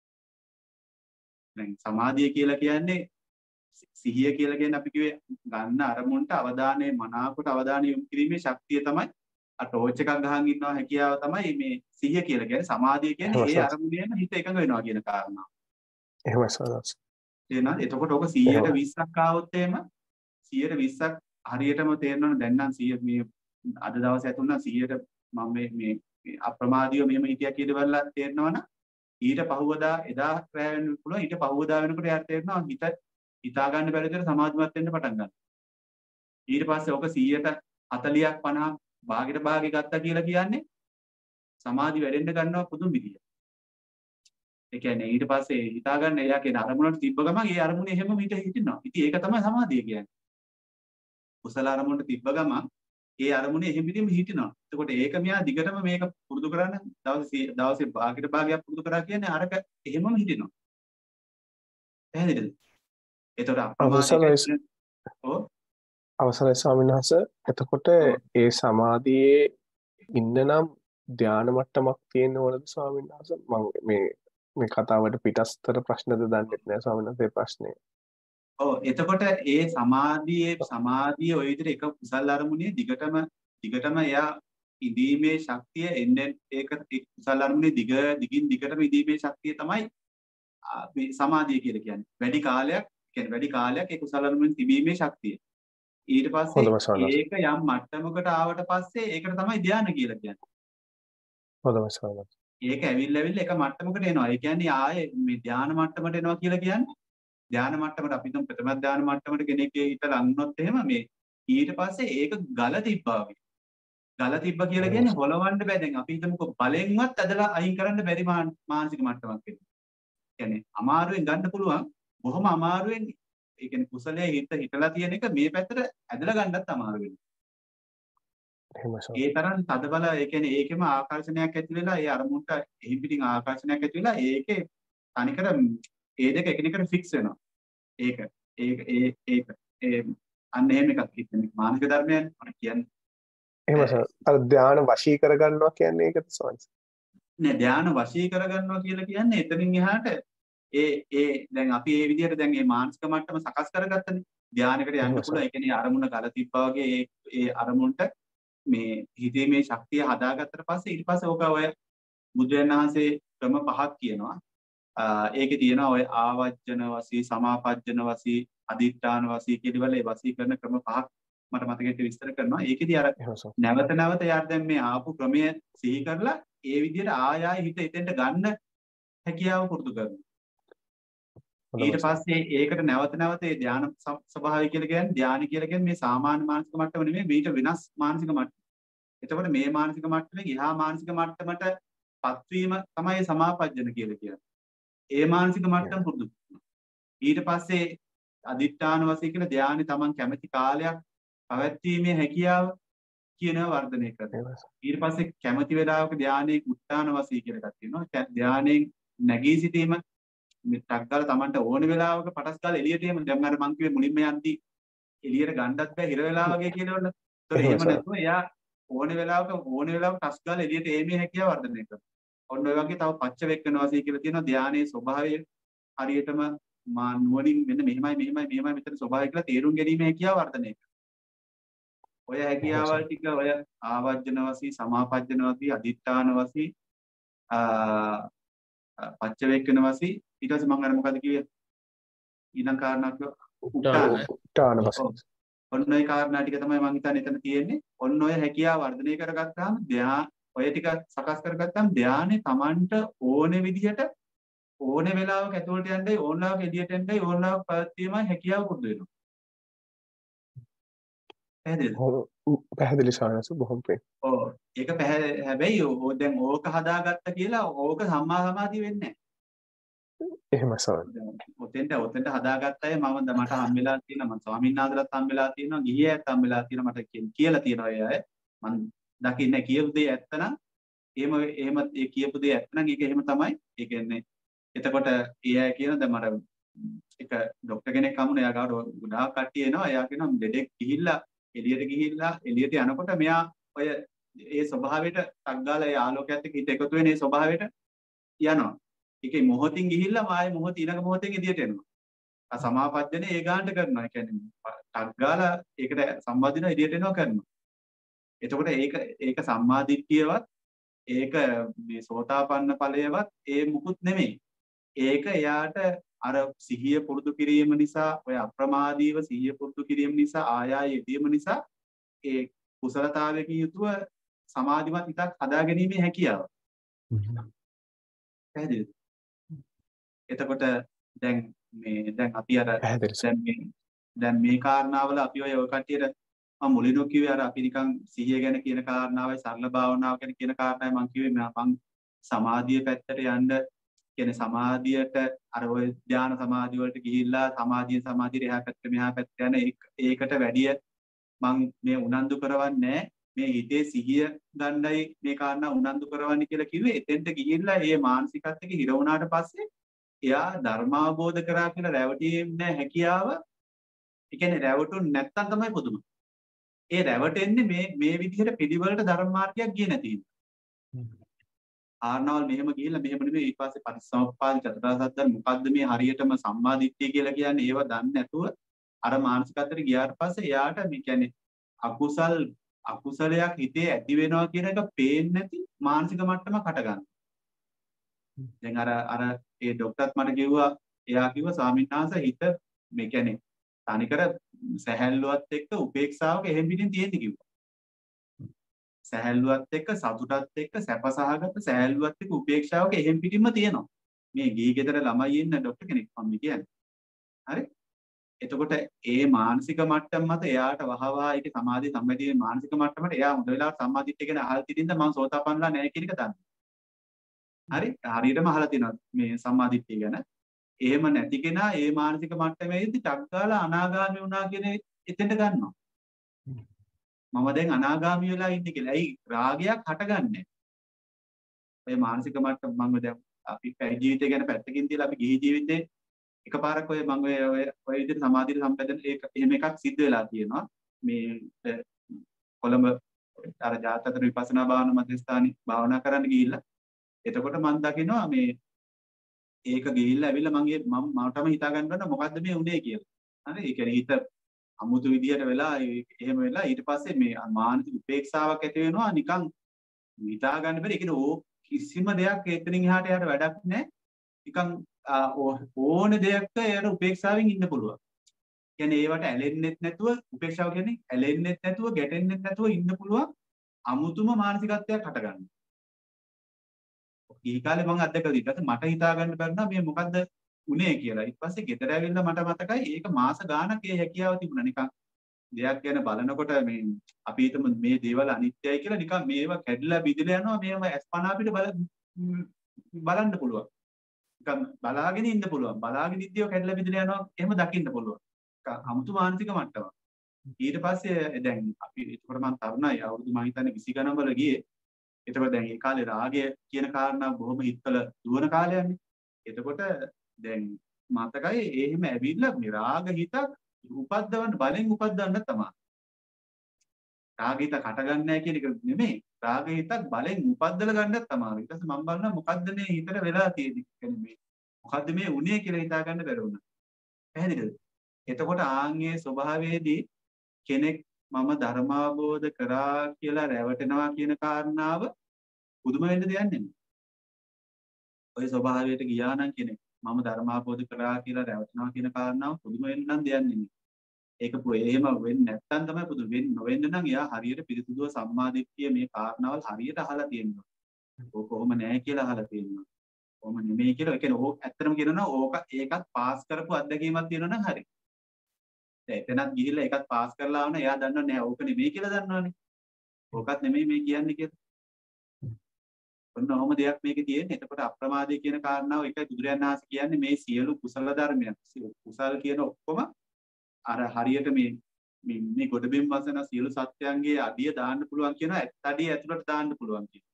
දැන් සමාධිය කියලා කියන්නේ සිහිය කියලා කියන්නේ අපි කිව්වේ ගන්න අරමුණට අවධානය මනාවකට අවධානය යොමු කිරීමේ ශක්තිය තමයි අ ටෝච් එකක් ගහන් ඉන්නවා හැකියාව තමයි මේ සිහිය කියලා කියන්නේ. සමාධිය කියන්නේ ඒ අරමුණේම හිත එකඟ වෙනවා කියන කාරණාව. එහෙමයි සරස්. එහෙනම් එතකොට ඔක සියයට විස්සක් ආවොත් එහෙම සියයට විස්සක් හරියටම තේරෙනවනේ දැන් නම් සිය මේ අද දවසේ ඇතුළත සියයට මම මේ මේ අප්‍රමාදීව මෙහෙම හිතියා කියලා බලලා තේරෙනවනම් ඊට පහුවදා එදා රැ වෙන්න පුළුවන් ඊට පහුවදා වෙනකොට යාට තේරෙනවා හිත හිතා ගන්න බැරි විදිහට සමාධිමත් වෙන්න පටන් ගන්නවා. ඊට පස්සේ ඔක සියයට හතළියක් පනහක් භාගයට භාගෙ ගත්තා කියලා කියන්නේ සමාධි වැඩෙන්න ගන්නවා පුදුම විදියට. ඒ කියන්නේ ඊට පස්සේ හිතා ගන්න එයා කියන අරමුණට තිබ්බ ගමන් ඒ අරමුණේ හැමම හිත හිටිනවා. ඉතින් ඒක තමයි සමාධිය කියන්නේ. කුසල අරමුණට තිබ්බ ගමන් ඒ අරමුණේ එහෙම පිටින්ම හිටිනවා. එතකොට ඒක මෙයා දිගටම මේක පුරුදු කරන්න දවසේ දවසේ භාගයට භාගයක් පුරුදු කරා කියන්නේ අරක එහෙමම හිටිනවා. පැහැදිලිද? එතකොට අවසරයි ඔව් අවසරයි ස්වාමීන් වහන්සේ. එතකොට ඒ සමාධියේ ඉන්න නම් ධානය මට්ටමක් තියෙන්න ඕනද ස්වාමීන් වහන්සේ? මම මේ මේ කතාවට පිටස්තර ප්‍රශ්නද දන්නේ නැහැ ස්වාමීන් වහන්සේ ප්‍රශ්නේ. ඔව් එතකොට ඒ සමාධියේ සමාධිය ඔය විදිහට එක කුසල අරමුණේ දිගටම දිගටම එයා ඉදීමේ ශක්තිය එන්නේ ඒක කුසල අරමුණේ දිග දිගින් දිගටම ඉදීමේ ශක්තිය තමයි මේ සමාධිය කියලා කියන්නේ. වැඩි කාලයක් කියන්නේ වැඩි කාලයක් ඒ කුසල අරමුණේ තිබීමේ ශක්තිය. ඊට පස්සේ ඒක යම් මට්ටමකට ආවට පස්සේ ඒකට තමයි ධානය කියලා කියන්නේ. හොඳයි ස්වාමීන්. ඒක ඇවිල්ලා ඇවිල්ලා එක මට්ටමකට එනවා. ඒ කියන්නේ ආයේ මේ ධානය මට්ටමට එනවා කියලා කියන්නේ ධානය මට්ටමට අපි තුන් ප්‍රථම ධානය මට්ටමට කෙනෙක්ගේ හිත ලඟුනොත් එහෙම මේ ඊට පස්සේ ඒක ගල තිබ්බා වගේ. ගල තිබ්බා කියලා කියන්නේ හොලවන්න බෑ. දැන් අපි හිතමුකෝ බලෙන්වත් ඇදලා අයින් කරන්න බැරි මානසික මට්ටමක් වෙනවා. කියන්නේ අමාරුවෙන් ගන්න පුළුවන් බොහොම අමාරුවෙන් ඒ කියන්නේ කුසලයේ හිත හිතලා තියෙන එක මේ පැත්තට ඇදලා ගන්නත් අමාරු වෙනවා. ඒ තරම් තද බල ඒ කියන්නේ ඒකෙම ආකර්ෂණයක් ඇති වෙලා ඒ අරමුණට එහි පිටින් ආකර්ෂණයක් ඇති වෙලා ඒකේ තනිකර ඒ දෙක එකිනෙකට ෆික්ස් වෙනවා. ඒක ඒක ඒ ඒක ඒ අන්න එහෙම එකක් කියන්නේ මානසික ධර්මයන් මම කියන්නේ. එහෙම සර්. අර ධානය වශී කරගන්නවා කියන්නේ ඒකද සෝන්ස්? නෑ ධානය වශී කරගන්නවා කියලා කියන්නේ එතනින් එහාට ඒ ඒ දැන් අපි මේ විදිහට දැන් මේ මානසික මට්ටම සකස් කරගත්තනේ. ධානයකට යන්න පුළුවන්. ඒ කියන්නේ අරමුණ ගල තිබ්බා වගේ ඒ ඒ අරමුණට මේ හිතේ මේ ශක්තිය හදාගත්තට පස්සේ ඊට පස්සේ ඕක ඔය බුදුන් වහන්සේ ක්‍රම පහක් කියනවා. ඒකේ තියෙනවා ඔය ආවජ්ජන වසී, සමාපජ්ජන වසී, අදිත්‍යාන වසී කියලා වල ඒ වසී කරන ක්‍රම පහක් මට මතකයට විස්තර කරනවා. ඒකෙදී අර නැවත නැවත යාර දැන් මේ ආපු ක්‍රමය සිහි කරලා ඒ විදිහට ආය ආය හිත එතෙන්ට ගන්න හැකියාව පුරුදු කරනවා. ඊට පස්සේ ඒකට නැවත නැවත ඒ ධානය ස්වභාවය කියලා කියන්නේ ධානය කියලා කියන්නේ මේ සාමාන්‍ය මානසික මට්ටම නෙමෙයි මේක වෙනස් මානසික මට්ටම. එතකොට මේ මානසික මට්ටමේ ගිහා මානසික මට්ටමට පත්වීම තමයි සමාපජ්ජන කියලා කියන්නේ. ඒ මානසික මට්ටම පුරුදු කරනවා. ඊට පස්සේ අදිත්‍යාන වශයෙන් කියන ධානය Taman කැමැති කාලයක් පවත්වීමේ හැකියාව කියනවා වර්ධනය කරනවා. ඊට පස්සේ කැමැති වේලාවක ධානයේ උත්තාන වශයෙන් කියලා එකක් තියෙනවා. ධානයෙන් නැගී සිටීම මේ ටක් ගාලා Tamanට ඕන වෙලාවක පටස් ගාලා එළියට එම දැන් අර මං කිව්වේ මුලින්ම යන්ති එළියට ගන්නත් බෑ හිර වෙලා වගේ කියනවල. ඒතකොට එහෙම නැතුව එයා ඕන වෙලාවක ඕන වෙලාවක ටස් ගාලා එළියට එීමේ හැකියාව වර්ධනය කරනවා. ඔන්න ඔය වගේ තව පච්ච වෙක්කන වශයෙන් කියලා තියෙනවා ධානයේ ස්වභාවය හරියටම මා නුවණින් මෙන්න මෙහෙමයි මෙහෙමයි මෙහෙමයි මෙතන ස්වභාවය කියලා තේරුම් ගැනීම හැකියාව වර්ධනය කරනවා. ඔය හැකියාවල් ටික ඔය ආවර්ජන වශයෙන් සමාපජ්ජන වශයෙන් අදිත්‍යාන වශයෙන් පච්ච වෙක්කන වශයෙන් ඊට පස්සේ මම අර මොකද කිව්වේ ඊළඟ කාරණාවක් උත්තාන වශයෙන් ඔන්න ඔය කාරණා ටික තමයි මම හිතන්නේ එතන තියෙන්නේ. ඔන්න ඔය හැකියාව වර්ධනය කරගත්තාම ධ්‍යා ඔය ටික සකස් කරගත්තාම ධානයේ Tamanට ඕනේ විදිහට ඕනේ වෙලාවක ඇතුළට යන්නයි ඕන වෙලාවක එළියට එන්නයි ඕන වෙලාවක පැවැත්වීමයි හැකියාව පුරුදු වෙනවා. පැහැදිලිද? පැහැදිලි සානස බොහොම ප්‍රේ. ඔව් ඒක හැබැයි ඕ දැන් ඕක හදාගත්ත කියලා ඕක සම්මා සමාධිය වෙන්නේ නැහැ. එහෙම සාන. ඔතෙන්ට ඔතෙන්ට හදාගත්ත අය මම මට හම්බෙලා තියෙනවා මම ස්වාමීන් වහන්සේලාත් හම්බෙලා තියෙනවා ගිහියත් හම්බෙලා තියෙනවා මට කියලා තියෙනවා ඒ අය මම දකින්නේ කියපු දේ ඇත්තනම් එහෙම එහෙම ඒ කියපු දේ ඇත්තනම් ඒක එහෙම තමයි. ඒ කියන්නේ එතකොට ඒ අය කියන දැන් මට එක ડોක්ටර් කෙනෙක් හම්බුනේ එයා ගාවට ගොඩාක් කට්ටිය එනවා. එයා කියනවා දෙඩෙක් ගිහිල්ලා එළියට ගිහිල්ලා එළියට යනකොට මෙයා ඔය ඒ ස්වභාවයට ටක් ගාලා ඒ ආලෝකයත් එක්ක හිත එකතු වෙන ඒ ස්වභාවයට යනවා. ඒකේ මොහොතින් ගිහිල්ලා මායේ මොහොත ඊළඟ මොහොතෙන් එළියට එනවා. ආ සමාපජ්ජනේ ඒ ගානට කරනවා. ඒ කියන්නේ ටක් ගාලා ඒකට සම්බන්ධිනවා එළියට එනවා කරනවා. එතකොට ඒක ඒක සම්මාදිට්ඨියවත් ඒක මේ සෝතාපන්න ඵලයවත් ඒ මුකුත් නෙමෙයි. ඒක එයාට අර සිහිය පුරුදු කිරීම නිසා ඔය අප්‍රමාදීව සිහිය පුරුදු කිරීම නිසා ආයාය යෙදීම නිසා ඒ කුසලතාවයකින් යුතුව සමාධිමත් හිතක් හදාගැනීමේ හැකියාව. පැහැදිලිද? එතකොට දැන් මේ දැන් අපි අර දැන් මේ දැන් මේ කාරණාවල අපි ඔය ඔය කට්ටියට මම මුලින්ම කිව්වේ අර අපි නිකන් සිහිය ගැන කියන කාරණාවයි සරල භාවනාව ගැන කියන කාරණාවයි මම කිව්වේ මම සමාධිය පැත්තට යන්න කියන්නේ සමාධියට අර ඔය ධාන සමාධිය වලට ගිහිල්ලා සමාධිය සමාධිය එහා පැත්තට මෙහා පැත්තට යන ඒකට වැඩිය මම මේ උනන්දු කරවන්නේ මේ හිතේ සිහිය ගන්නයි මේ කාරණා උනන්දු කරවන්නේ කියලා කිව්වේ. එතෙන්ට ගිහිල්ලා මේ මානසිකත් එක්ක හිර වුණාට පස්සේ එයා ධර්මාවබෝධ කරා කියලා රැවටීමේ හැකියාව ඒ කියන්නේ රැවටුන් නැත්තම් තමයි පුදුම. ඒ රැවටෙන්නේ මේ මේ විදිහට පිළිවෙලට ධර්ම මාර්ගයක් ගියේ නැති ඉන්න. ආර්ණවල් මෙහෙම ගිහිල්ලා මෙහෙම නෙමෙයි ඊට පස්සේ පරිසම්පාද චතුරාර්ය සත්‍ය මොකද්ද මේ හරියටම සම්මා දිට්ඨිය කියලා කියන්නේ ඒව දන්නේ නැතුව අර මානසිකත්වයට ගියාට පස්සේ එයාට මේ කියන්නේ අකුසල් අකුසලයක් හිතේ ඇති වෙනවා කියන එක පේන්නේ නැති මානසික මට්ටමක් හට ගන්නවා. දැන් අර අර ඒ ડોක්ටර්ත් මට කිව්වා එයා කිව්වා ස්වාමීන් වහන්සේ හිත මේ කියන්නේ තනිකර සැහැල්ලුවත් එක්ක උපේක්ෂාවක එහෙම් පිටින් තියෙන්නේ කිව්වා. සැහැල්ලුවත් එක්ක සතුටත් එක්ක සැපසහගත සැහැල්ලුවත් එක්ක උපේක්ෂාවක එහෙම් පිටින්ම තියෙනවා. මේ ගිහි ගෙදර ළමයි ඉන්න ડોක්ටර් කෙනෙක් මම කියන්නේ. හරි? එතකොට ඒ මානසික මට්ටම මත එයාට වහවහ ඒක සමාධි සම්මතියේ මානසික මට්ටමට එයා හොඳ වෙලාවට සම්මාදිට්ඨිය ගැන අහලා තිබින්ද මම සෝතාපන්නලා නැහැ කියන එක දන්නවා. හරි? හරියටම අහලා තියෙනවා මේ සම්මාදිට්ඨිය ගැන. එහෙම නැති කෙනා ඒ මානසික මට්ටමේදී ටක් ගාලා අනාගාමී වුණා කියන එතෙන්ට ගන්නවා. මම දැන් අනාගාමී වෙලා ඉන්නේ කියලා. ඇයි රාගයක් හටගන්නේ? ඔය මානසික මට්ටම මම දැන් අපි පැය ජීවිතය ගැන පැත්තකින් තියලා අපි ගිහි ජීවිතේ එකපාරක් ඔය මම ඔය ඔය ඔය විදිහට සමාධියට සම්බන්ධන ඒක එහෙම එකක් සිද්ධ වෙලා තියෙනවා. මේ කොළඹ අර ජාතක විපස්සනා භාවනා මධ්‍යස්ථානයේ භාවනා කරන්න ගිහිල්ලා එතකොට මම දකිනවා මේ ඒක ගිහිල්ලා ඇවිල්ලා මම මම මටම හිතා ගන්න බෑ මොකද්ද මේ උනේ කියලා. හරි ඒ කියන්නේ හිත අමුතු විදියට වෙලා එහෙම වෙලා ඊට පස්සේ මේ මානසික උපේක්ෂාවක් ඇති වෙනවා නිකන් හිතා ගන්න බැරි. ඒ කියන්නේ ඕ කිසිම දෙයක් එතනින් එහාට යට වැඩක් නැහැ. නිකන් ඕන දෙයක යට උපේක්ෂාවෙන් ඉන්න පුළුවන්. කියන්නේ ඒවට ඇලෙන්නෙත් නැතුව උපේක්ෂාව කියන්නේ ඇලෙන්නෙත් නැතුව ගැටෙන්නෙත් නැතුව ඉන්න පුළුවන් අමුතුම මානසිකත්වයක් හටගන්නවා. ඊ කාලේ මම අත්දැකලා ඉතින් මට හිතා ගන්න බැරිනා මේ මොකද්ද උනේ කියලා. ඊට පස්සේ ගෙදර ඇවිල්ලා මට මතකයි ඒක මාස ගාණක් ඒ හැකියාව තිබුණා. නිකන් දෙයක් ගැන බලනකොට මේ අපි හිතමු මේ දේවල් අනිත්‍යයි කියලා නිකන් මේවා කැඩිලා බිඳිලා යනවා මේව අස්පනා අපිට බල බලන්න පුළුවන්. නිකන් බලාගෙන ඉන්න පුළුවන්. බලාගෙන ඉද්දිව කැඩිලා බිඳිලා යනවා එහෙම දකින්න පුළුවන්. අමුතු මානසික මට්ටමක්. ඊට පස්සේ දැන් අපි ඒකට මම තරුණයි අවුරුදු මම හිතන්නේ විසි ගණන් වල ගියේ. එතකොට දැන් ඒ කාලේ රාගය කියන කාරණා බොහොම හිතවල දුවන කාලයන්නේ. එතකොට දැන් මතකයි එහෙම ඇවිල්ලා මේ රාග හිතක් උපද්දවන්න බලෙන් උපද්දවන්න තමයි. රාග හිත කට ගන්න නැහැ කියන එක නෙමෙයි. රාග හිතක් බලෙන් උපද්දලා ගන්නත් තමයි. ඊට පස්සේ මම බලනවා මොකද්ද මේ හිතට වෙලා තියෙන්නේ කියන්නේ මේ මොකද්ද මේ උනේ කියලා හිතා ගන්න බැරි වුණා. පැහැදිලිද? එතකොට ආන්ගේ ස්වභාවයේදී කෙනෙක් මම ධර්මාබෝධ කරා කියලා රැවටෙනවා කියන කාරණාව පුදුම වෙන්න දෙයක් නෙමෙයි. ඔය ස්වභාවයට ගියා නම් කෙනෙක් මම ධර්මාබෝධ කරා කියලා රැවටෙනවා කියන කාරණාව පුදුම වෙන්න නම් දෙයක් නෙමෙයි. ඒක එහෙම වෙන්නේ නැත්තම් තමයි පුදුම වෙන්නේ. නොවෙන්න නම් එයා හරියට පිරිසුදුව සම්මාදිට්ඨිය මේ කාරණාවල් හරියට අහලා තියෙනවා. ඕක කොහොම නැහැ කියලා අහලා තියෙනවා. කොහොම නෙමෙයි කියලා. ඒ කියන්නේ ඕක ඇත්තටම කියනවා ඕක ඒකත් පාස් කරපු අත්දැකීමක් තියෙනවා නම් හරි. එතනත් ගිහිල්ලා එකත් පාස් කරලා ආවන එයා දන්නව නෑ ඕක නෙමෙයි කියලා දන්නවනේ. ඕකත් නෙමෙයි මේ කියන්නේ කියලා. ඔන්න ඔහොම දෙයක් මේකේ තියෙන්නේ. එතකොට අප්‍රමාදී කියන කාරණාව එකයි බුදුරයන් වහන්සේ කියන්නේ මේ සියලු කුසල ධර්මයන්. කුසල් කියන ඔක්කොම අර හරියට මේ මේ ගොඩබිම් වසන සියලු සත්‍යයන්ගේ අඩිය දාන්න පුළුවන් කියන අඩිය ඇතුළට දාන්න පුළුවන් කියන.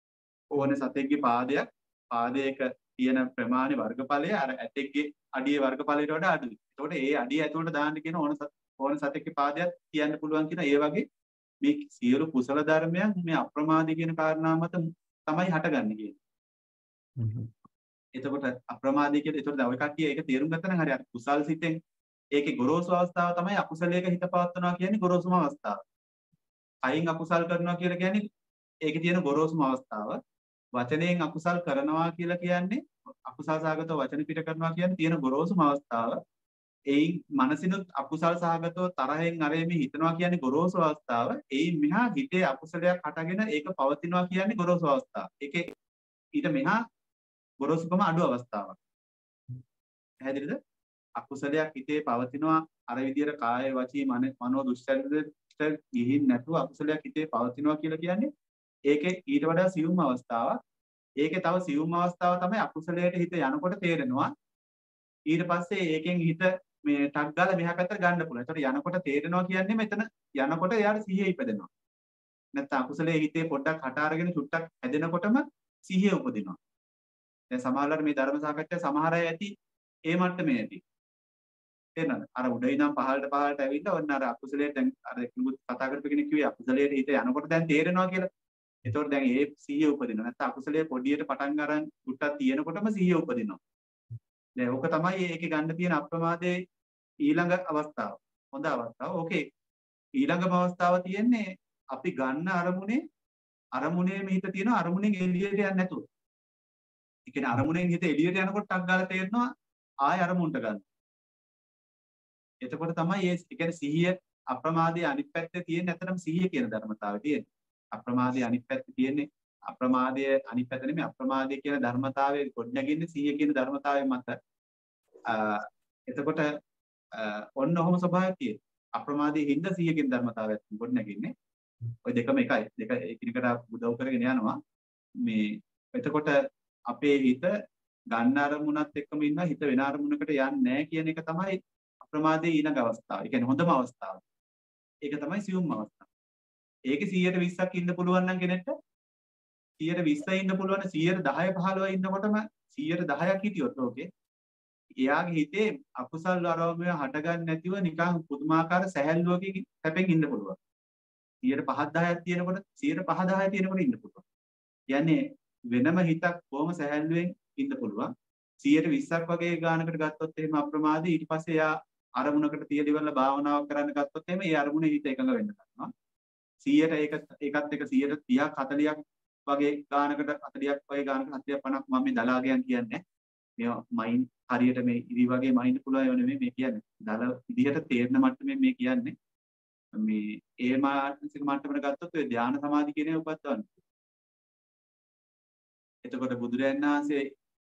ඕනේ සතෙක්ගේ පාදයක් පාදයක තියෙන ප්‍රමාණි වර්ගඵලය අර ඇතෙක්ගේ අඩියේ වර්ගඵලයට වඩා අඩුයි. එතකොට ඒ අඩිය ඇතුළට දාන්න කියන ඕන ඕන සතෙක්ගේ පාදයක් තියන්න පුළුවන් කියන ඒ වගේ මේ සියලු කුසල ධර්මයන් මේ අප්‍රමාදී කියන කාරණාව මත තමයි හටගන්නේ කියන්නේ. එතකොට අප්‍රමාදී කියන එතකොට ඔය කට්ටිය ඒක තේරුම් ගත්තා නම් හරි අර කුසල් සිතෙන් ඒකේ ගොරෝසු අවස්ථාව තමයි අකුසලයක හිත පවත්වනවා කියන්නේ ගොරෝසුම අවස්ථාව. අයින් අකුසල් කරනවා කියලා කියන්නේ ඒකේ තියෙන ගොරෝසුම අවස්ථාව. වචනයෙන් අකුසල් කරනවා කියලා කියන්නේ අකුසල් සහගතව වචන පිට කරනවා කියන්නේ තියෙන ගොරෝසුම අවස්ථාව. එයින් මනසිනුත් අකුසල් සහගතව තරහෙන් අරෙමි හිතනවා කියන්නේ ගොරෝසු අවස්ථාව. එයින් මෙහා හිතේ අකුසලයක් හටගෙන ඒක පවතිනවා කියන්නේ ගොරෝසු අවස්ථාව. ඒකේ ඊට මෙහා ගොරෝසුකම අඩු අවස්ථාවක්. පැහැදිලිද? අකුසලයක් හිතේ පවතිනවා අර විදියට කාය වචී මනෝ දුෂ්චරිතට ගිහින් නැතුව අකුසලයක් හිතේ පවතිනවා කියලා කියන්නේ ඒකේ ඊට වඩා සියුම් අවස්ථාවක්. ඒකේ තව සියුම් අවස්ථාව තමයි අකුසලයට හිත යනකොට තේරෙනවා. ඊට පස්සේ ඒකෙන් හිත මේ ටක් ගාලා මෙහා පැත්තට ගන්න පුළුවන්. ඒතකොට යනකොට තේරෙනවා කියන්නේ මෙතන යනකොට එයාට සිහිය ඉපදෙනවා. නැත්නම් අකුසලයේ හිතේ පොඩ්ඩක් හට අරගෙන චුට්ටක් හැදෙනකොටම සිහිය උපදිනවා. දැන් සමහරවල් මේ ධර්ම සාකච්ඡා සමහර අය ඇති ඒ මට්ටමේ ඇති. තේරෙනවද? අර උඩ ඉඳන් පහළට පහළට ඇවිල්ලා ඔන්න අර අකුසලයේ දැන් අර කිනුත් කතා කරපු කෙනෙක් කිව්වේ අකුසලයේ හිත යනකොට දැන් තේරෙනවා කියලා. ඒතකොට දැන් ඒ සිහිය උපදිනවා. නැත්නම් අකුසලයේ පොඩියට පටන් ගන්න චුට්ටක් තියෙනකොටම සිහිය උපදිනවා. දැන් ඕක තමයි ඒකේ ගන්න තියෙන අප්‍රමාදයේ ඊළඟ අවස්ථාව. හොඳ අවස්ථාව. ඕකේ ඊළඟම අවස්ථාව තියෙන්නේ අපි ගන්න අරමුණේ අරමුණේම හිත තියෙන අරමුණෙන් එළියට යන්නේ නැතුව. ඒ කියන්නේ අරමුණෙන් හිත එළියට යනකොට ටක් ගාලා තේරෙනවා ආය අරමුණට ගන්න. එතකොට තමයි ඒ කියන්නේ සිහිය අප්‍රමාදයේ අනිත් පැත්තේ තියෙන ඇත්තටම සිහිය කියන ධර්මතාවය තියෙන්නේ. අප්‍රමාදයේ අනිත් පැත්තේ තියෙන්නේ අප්‍රමාදයේ අනිත් පැත්ත නෙමෙයි අප්‍රමාදයේ කියන ධර්මතාවයේ ගොඩනගින්නේ සිහිය කියන ධර්මතාවය මත. එතකොට ඔන්න ඔහොම ස්වභාවයක් තියෙනවා. අප්‍රමාදයේ හින්ද සිහිය කියන ධර්මතාවයක් ගොඩනගින්නේ. ඔය දෙකම එකයි. දෙක එකිනෙකට උදව් කරගෙන යනවා. මේ එතකොට අපේ හිත ගන්න අරමුණත් එක්කම ඉන්නවා හිත වෙන අරමුණකට යන්නේ නැහැ කියන එක තමයි අප්‍රමාදයේ ඊළඟ අවස්ථාව. ඒ කියන්නේ හොඳම අවස්ථාව. ඒක තමයි සියුම් අවස්ථාව. ඒකේ සීයට විස්සක් ඉන්න පුළුවන් නම් කෙනෙක්ට සීයට විස්ස ඉන්න පුළුවන් සීයට දහය පහළොව ඉන්නකොටම සීයට දහයක් හිටියොත් ඕකේ එයාගේ හිතේ අකුසල් අරමුණ හටගන්නේ නැතිව නිකන් පුදුමාකාර සැහැල්ලුවකින් හැපෙන් ඉන්න පුළුවන්. සීයට පහක් දහයක් තියෙනකොට සීයට පහ දහය තියෙනකොට ඉන්න පුළුවන්. කියන්නේ වෙනම හිතක් කොහොම සැහැල්ලුවෙන් ඉන්න පුළුවන්. සීයට විස්සක් වගේ ගානකට ගත්තොත් එහෙම අප්‍රමාදී ඊට පස්සේ එයා අරමුණකට තියලා ඉවරලා භාවනාවක් කරන්න ගත්තොත් එහෙම ඒ අරමුණේ හිත එකඟ වෙන්න ගන්නවා. සීයට ඒක ඒකත් එක සීයට තිහක් හතළියක් වගේ ගානකට හතළියක් වගේ ගානකට හතළියක් පනහක් මම මේ දලාගයන් කියන්නේ. මේවා මයින් හරියට මේ ඉරි වගේ මයින්ඩ් පුළුවන් ඒවා නෙමෙයි මේ කියන්නේ. දල විදිහට තේරෙන මට්ටමේ මේ කියන්නේ. මේ ඒ මානසික මට්ටමකට ගත්තොත් ඔය ධානා සමාධි කියන ඒවා උපද්දවන්න. එතකොට බුදුරජාණන් වහන්සේ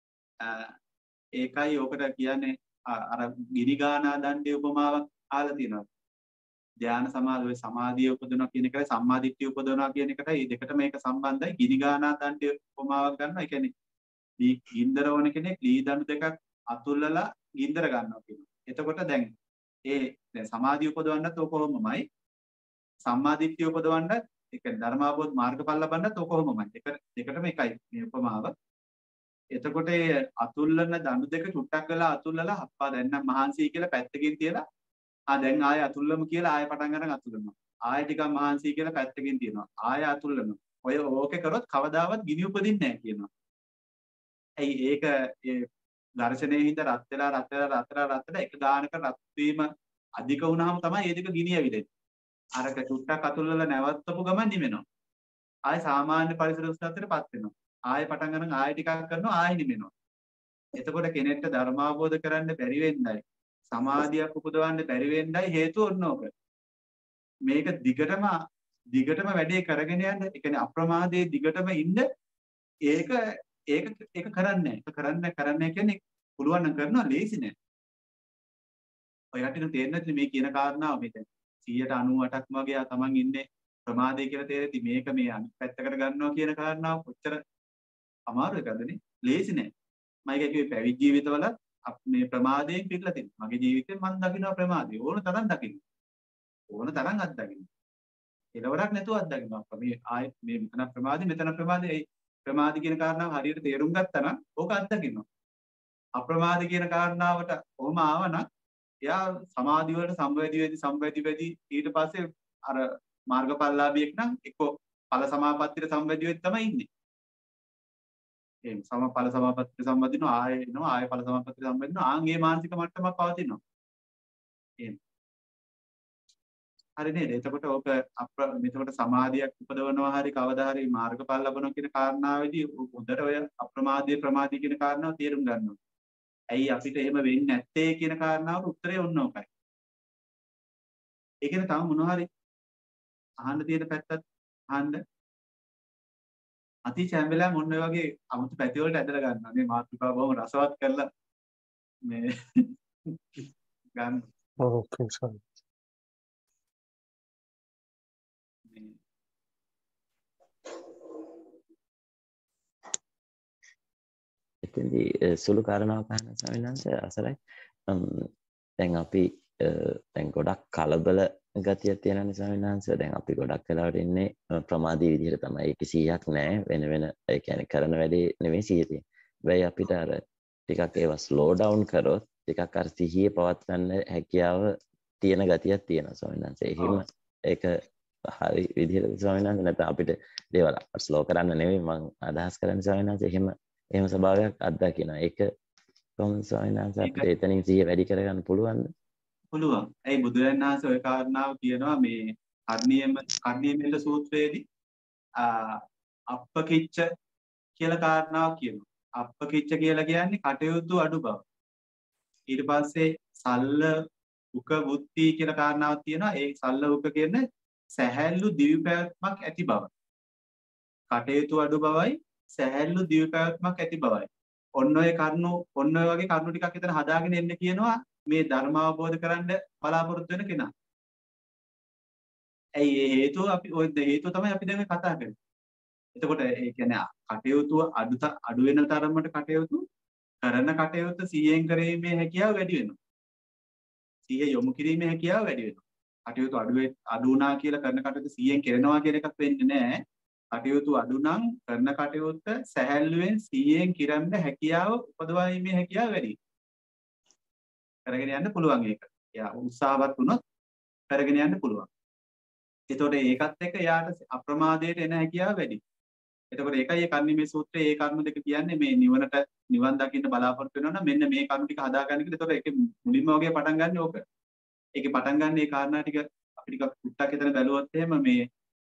ඒකයි ඔකට කියන්නේ අර ගිරිගානා දණ්ඩේ උපමාවක් ආලා තියෙනවා. ධානා සමාධි ඔය සමාධිය උපදවනවා කියන එකයි සම්මාදිට්ඨිය උපදවනවා කියන එකයි මේ දෙකටම මේක සම්බන්ධයි. ගිරිගානා දණ්ඩේ උපමාවක් ගන්නවා. ඒ කියන්නේ දී ගින්දර ඕන කෙනෙක් ලී දණු දෙකක් අතුල්ලලා ගින්දර ගන්නවා කියනවා. එතකොට දැන් ඒ දැන් සමාධිය උපදවන්නත් ඕක කොහොමමයි සම්මාදිට්ඨිය උපදවන්නත් ඒ කියන්නේ ධර්මාභෝධ මාර්ගඵල ලබන්නත් ඕක කොහොමමයි. දෙක දෙකටම එකයි මේ උපමාව. එතකොට ඒ අතුල්ලන දණු දෙක චුට්ටක් වෙලා අතුල්ලලා අප්පා දැන් නම් මහන්සි කියලා පැත්තකින් තියලා ආ දැන් ආයෙ අතුල්ලමු කියලා ආයෙ පටන් ගන්න අතුල්ලනවා. ආයෙ ටිකක් මහන්සි කියලා පැත්තකින් තියනවා. ආයෙ අතුල්ලනවා. ඔය ඕකේ කරොත් කවදාවත් ගිනි උපදින්නේ නැහැ කියනවා. ඇයි ඒක ඒ ඝර්ෂණයේ හින්දා රත් වෙලා රත් වෙලා රත් වෙලා රත් වෙලා එක ගානක රත් වීම අධික වුණාම තමයි ඒ දෙක ගිනි ඇවිලෙන්නේ. අරක චුට්ටක් අතුල්ලලා නැවත්තපු ගමන් නිවෙනවා. ආයෙ සාමාන්‍ය පරිසර උෂ්ණත්වයටපත් වෙනවා. ආයෙ පටන් ගන්න ආයෙ ටිකක් කරනවා ආයෙ නිවෙනවා. එතකොට කෙනෙක්ට ධර්ම අවබෝධ කරන්න බැරි වෙන්නයි සමාධියක් උපදවන්න බැරි වෙන්නයි හේතුව ඔන්න ඕක. මේක දිගටම දිගටම වැඩේ කරගෙන යන්න ඒ කියන්නේ අප්‍රමාදයේ දිගටම ඉන්න ඒක ඒක ඒක කරන්නේ ඒක කරන්න කරන්න කියන්නේ පුළුවන් නම් කරනවා ලේසි නෑ. ඔයාලට තේරෙන්නේ නැති මේ කියන කාරණාව මේ දැන් සීයට අනූඅටක්ම වගේ තමන් ඉන්නේ ප්‍රමාදේ කියලා තේරෙති මේක මේ අනිත් පැත්තකට ගන්නවා කියන කාරණාව කොච්චර අමාරු එකක්දනේ ලේසි නෑ. මම කිව්වේ පැවිදි ජීවිතවල මේ ප්‍රමාදයෙන් පිටලා තියෙනවා. මගේ ජීවිතේ මම දකිනවා ප්‍රමාදේ ඕන තරම් දකින්න. ඕන තරම් අත්දකින්න. ඒලවරක් නැතුව අත්දකින්නවා. මේ ආයෙ මේ මෙතන ප්‍රමාදේ මෙතන ප්‍රමාදේ ප්‍රමාද කියන කාරණාව හරියට තේරුම් ගත්තා නම් ඕක අත්දකින්නවා. අප්‍රමාද කියන කාරණාවට කොහොම ආවනම් එයා සමාධි වලට සම්වැදි වෙදි සම්වැදි වෙදි ඊට පස්සේ අර මාර්ගඵලලාභියෙක් නම් එක්ක ඵල සමාපත්තියට සම්වැදි වෙද්දි තමයි ඉන්නේ. ඒ සම ඵල සමාපත්තියට සම්බන්ධිනවා ආයෙ එනවා ආයෙ ඵල සමාපත්තියට සම්බන්ධිනවා ආන්ගේ මානසික මට්ටමක් පවතිනවා. එහෙම. හරි නේද? එතකොට ඕක අප්‍ර මෙතකොට සමාධියක් උපදවනවා හරි කවදා හරි මාර්ගඵල ලබනවා කියන කාරණාවේදී හොඳට ඔය අප්‍රමාදයේ ප්‍රමාදී කියන කාරණාව තේරුම් ගන්න ඕනේ. ඇයි අපිට එහෙම වෙන්නේ නැත්තේ කියන කාරණාවට උත්තරේ ඔන්න ඕකයි. ඒකනේ තව මොනවා හරි අහන්න තියෙන පැත්තත් අහන්න. අති චැම්බෙලා මොන වගේ අමුතු පැති වලට ඇදලා ගන්නවා. මේ මාතෘකාව බොහොම රසවත් කරලා මේ ගන්න. Okay sir. එතෙන්දී සුළු කාරණාවක් අහන්න ස්වාමීන් වහන්සේ අසරයි. දැන් අපි දැන් ගොඩක් කලබල ගතියක් තියෙනනේ ස්වාමීන් වහන්සේ. දැන් අපි ගොඩක් වෙලාවට ඉන්නේ ප්‍රමාදී විදිහට තමයි. ඒක සීයක් නැහැ. වෙන වෙන ඒ කියන්නේ කරන වැඩේ නෙමෙයි සීය තියෙන්නේ. වෙයි අපිට අර ටිකක් ඒවා ස්ලෝ ඩවුන් කරොත් ටිකක් අර සිහිය පවත්වන්න හැකියාව තියෙන ගතියක් තියෙනවා ස්වාමීන් වහන්සේ. එහෙම ඒක හරි විදිහට ස්වාමීන් වහන්සේ නැත්නම් අපිට දේවල් ස්ලෝ කරන්න නෙමෙයි මම අදහස් කරන්නේ ස්වාමීන් වහන්සේ. එහෙම එහෙම ස්වභාවයක් අත්දකිනවා. ඒක කොහොමද ස්වාමීන් වහන්සේ අපිට එතනින් සිහිය වැඩි කරගන්න පුළුවන්ද? පුළුවන්. ඒ බුදුරජාණන් වහන්සේ ওই කාරණාව කියනවා මේ කර්ණීයම කර්ණීයමෙල සූත්‍රයේදී අප්පකිච්ච කියලා කාරණාවක් කියනවා. අප්පකිච්ච කියලා කියන්නේ කටයුතු අඩු බව. ඊට පස්සේ සල්ල උක වුත්ති කියලා කාරණාවක් තියෙනවා. ඒ සල්ල උක කියන්නේ සැහැල්ලු දිවිපැවැත්මක් ඇති බව. කටයුතු අඩු බවයි සැහැල්ලු දිවිපැවැත්මක් ඇති බවයි. ඔන්න ඔය කරුණු ඔන්න ඔය වගේ කරුණු ටිකක් එතන හදාගෙන එන්න කියනවා මේ ධර්ම අවබෝධ කරන්න බලාපොරොත්තු වෙන කෙනා. ඇයි ඒ හේතුව අපි ඔය හේතුව තමයි අපි දැන් මේ කතා කරන්නේ. එතකොට ඒ කියන්නේ කටයුතු අඩු අඩු වෙන තරමට කටයුතු කරන කටයුතු සිහියෙන් කිරීමේ හැකියාව වැඩි වෙනවා. සිහිය යොමු කිරීමේ හැකියාව වැඩි වෙනවා. කටයුතු අඩු අඩු වුණා කියලා කරන කටයුතු සීයෙන් කරනවා කියන එකක් වෙන්නේ නැහැ. කටයුතු අඩු නම් කරන කටයුත්ත සැහැල්ලුවෙන් සීයෙන් කිරන්න හැකියාව උපදවාීමේ හැකියාව වැඩි. කරගෙන යන්න පුළුවන් ඒක. එයා උත්සාහවත් වුණොත් කරගෙන යන්න පුළුවන්. එතකොට ඒකත් එක්ක එයාට අප්‍රමාදයට එන හැකියාව වැඩි. එතකොට ඒකයි මේ කර්ණීය සූත්‍රයේ ඒ කර්ම දෙක කියන්නේ මේ නිවනට නිවන් දකින්න බලාපොරොත්තු වෙනවා නම් මෙන්න මේ කර්ම ටික හදාගන්න කියලා. එතකොට ඒකේ මුලින්ම වගේ පටන් ගන්න ඕක. ඒකේ පටන් ගන්න මේ කාරණා ටික අපි ටිකක් පුට්ටක් එතන බැලුවොත් එහෙම මේ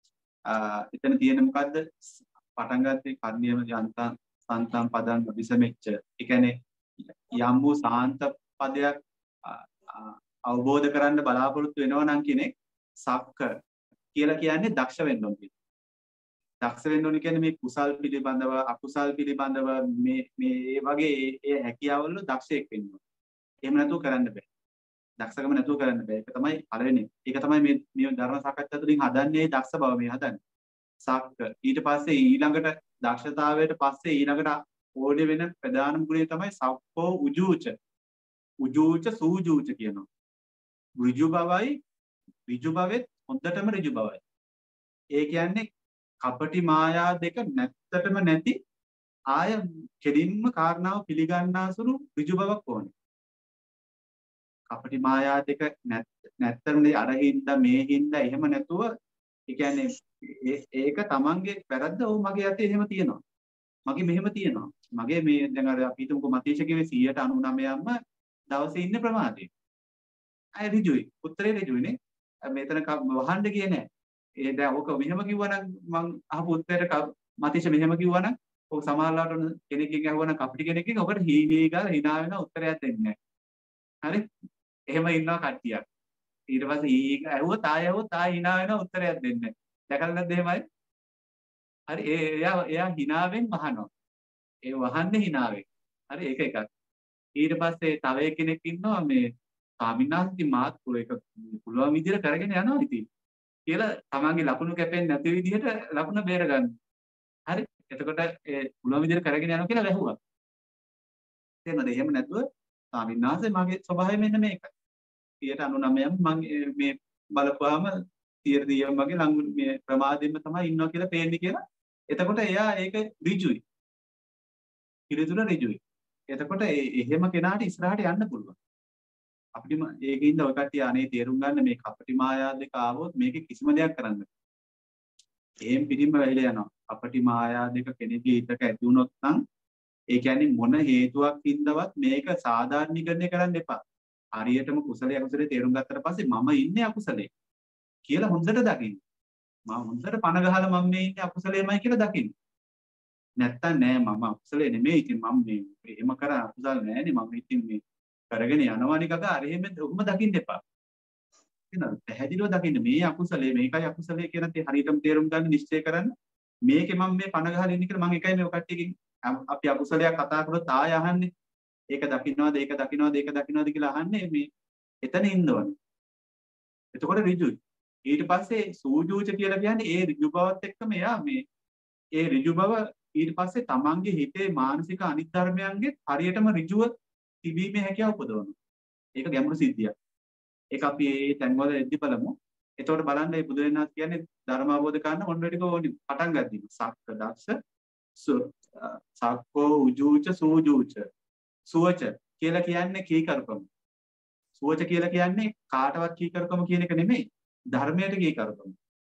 එතන තියෙන මොකද්ද? පටන් ගත්තේ කර්ණීයම යන්තම් සන්තම් පදං විසමෙච්ච. ඒ කියන්නේ යම් වූ සාන්ත පදයක් අවබෝධ කරන්න බලාපොරොත්තු වෙනවා නම් කෙනෙක් සක්ක කියලා කියන්නේ දක්ෂ වෙන්න ඕන කියලා. දක්ෂ වෙන්න ඕන කියන්නේ මේ කුසල් පිළිබඳව අකුසල් පිළිබඳව මේ මේ වගේ ඒ හැකියාවල දක්ෂයෙක් වෙන්න ඕන. එහෙම නැතුව කරන්න බෑ. දක්ෂකම නැතුව කරන්න බෑ. ඒක තමයි පළවෙනි. ඒක තමයි මේ මේ ධර්ම සාකච්ඡා තුළින් හදන්නේ දක්ෂ බව මේ හදන්නේ. සක්ක. ඊට පස්සේ ඊළඟට දක්ෂතාවයට පස්සේ ඊළඟට ඕඩි වෙන ප්‍රධානම ගුණය තමයි සක්කෝ උජූච. උජූච සූජූච කියනවා. ඍජු බවයි ඍජු බවෙත් හොඳටම ඍජු බවයි. ඒ කියන්නේ කපටි මායා දෙක නැත්තටම නැති ආය කෙලින්ම කාරණාව පිළිගන්නාසුළු ඍජු බවක් ඕනේ. කපටි මායා දෙක නැත්තම අර හින්දා මේ හින්දා එහෙම නැතුව ඒ කියන්නේ ඒක තමන්ගේ වැරද්ද ඔව් මගේ යතේ එහෙම තියෙනවා. මගේ මෙහෙම තියෙනවා. මගේ මේ දැන් අර අපි හිතමුකෝ මතීෂ කිව්වේ සීයට අනූනවයක්ම දවසේ ඉන්න ප්‍රමාදය. අය ඍජුයි. උත්තරේ ඍජුයිනේ. මෙතන වහන්න ගියේ නැහැ. ඒ දැන් ඔක මෙහෙම කිව්වනම් මං අහපු උත්තරේට මතීෂ මෙහෙම කිව්වනම් ඔක සමහරලාට කෙනෙක්ගෙන් අහුවනම් කපටි කෙනෙක්ගෙන් ඔකට හීනී ගාලා hina වෙන උත්තරයක් දෙන්නේ නැහැ. හරි? එහෙම ඉන්නවා කට්ටියක්. ඊට පස්සේ ඊ ඇහුවොත් ආය ඇහුවොත් ආය hina වෙන උත්තරයක් දෙන්නේ නැහැ. දැකලා නැද්ද එහෙමයි? හරි ඒ එයා එයා hinaවෙන් වහනවා. ඒ වහන්නේ hinaවෙන්. හරි ඒක එකක්. ඊට පස්සේ තව කෙනෙක් ඉන්නවා මේ ස්වාමිනාන්ති මාත් ඒක පුළුවන් විදිහට කරගෙන යනවා ඉතින්. කියලා තමන්ගේ ලකුණු කැපෙන්නේ නැති විදිහට ලකුණ බේර ගන්න. හරි? එතකොට ඒ පුළුවන් විදිහට කරගෙන යනවා කියලා වැහුවා. තේරෙනවද? එහෙම නැතුව ස්වාමිනාන්සේ මගේ ස්වභාවය මෙන්න මේකයි. සීයට අනූනවයක්ම මම මේ බලපුවාම සියයට දීයම වගේ ලඟු මේ ප්‍රමාදයෙන්ම තමයි ඉන්නවා කියලා පේන්නේ කියලා. එතකොට එයා ඒක ඍජුයි. පිළිතුර ඍජුයි. එතකොට එහෙම කෙනාට ඉස්සරහට යන්න පුළුවන්. අපිටම ඒකින්ද ඔය කට්ටිය අනේ තේරුම් ගන්න මේ කපටි මායා දෙක ආවොත් මේකේ කිසිම දෙයක් කරන්න බෑ. එහෙම පිටින්ම වැහිලා යනවා. කපටි මායා දෙක කෙනෙක්ගේ හිතක ඇති වුණොත් නම් ඒ කියන්නේ මොන හේතුවක් හින්දාවත් මේක සාධාරණීකරණය කරන්න එපා. හරියටම කුසලයේ අකුසලයේ තේරුම් ගත්තට පස්සේ මම ඉන්නේ අකුසලයේ කියලා හොඳට දකින්න. මම හොඳට පණ ගහලා මම මේ ඉන්නේ අකුසලයේමයි කියලා දකින්න. නැත්තම් නෑ මම අකුසලයේ නෙමෙයි. ඉතින් මම මේ එහෙම කරා අකුසල නෑනේ. මම ඉතින් මේ කරගෙන යනවානි කකා අර එහෙම ඔහොම දකින්න එපා. එහෙනම් පැහැදිලිව දකින්න මේ අකුසලයේ මේකයි අකුසලයේ කියන තේ හරියටම තේරුම් ගන්න නිශ්චය කරන්න. මේකේ මම මේ පණ ගහලා ඉන්නේ කියලා මම එකයි මේ කට්ටියකින් අපි අකුසලයක් කතා කරොත් ආය අහන්නේ. ඒක දකින්නවද ඒක දකින්නවද ඒක දකින්නවද කියලා අහන්නේ මේ එතන ඉන්නවනේ. එතකොට ඍජුයි. ඊට පස්සේ සූජූච කියලා කියන්නේ ඒ ඍජු බවත් එක්කම එයා මේ ඒ ඍජු බව ඊට පස්සේ තමන්ගේ හිතේ මානසික අනිත් ධර්මයන්ගේ හරියටම ඍජුව තිබීමේ හැකියාව උපදවනවා. ඒක ගැඹුරු සිද්ධියක්. ඒක අපි මේ තැන්වල එද්දි බලමු. එතකොට බලන්න මේ බුදු වෙනස් කියන්නේ ධර්ම අවබෝධ කරන්න මොන ටික ඕනි පටන් ගද්දී. සක්ක දක්ෂ සක්කෝ උජූච සූජූච සුවච කියලා කියන්නේ කීකරුකම. සුවච කියලා කියන්නේ කාටවත් කීකරුකම කියන එක නෙමෙයි. ධර්මයට කීකරුකම.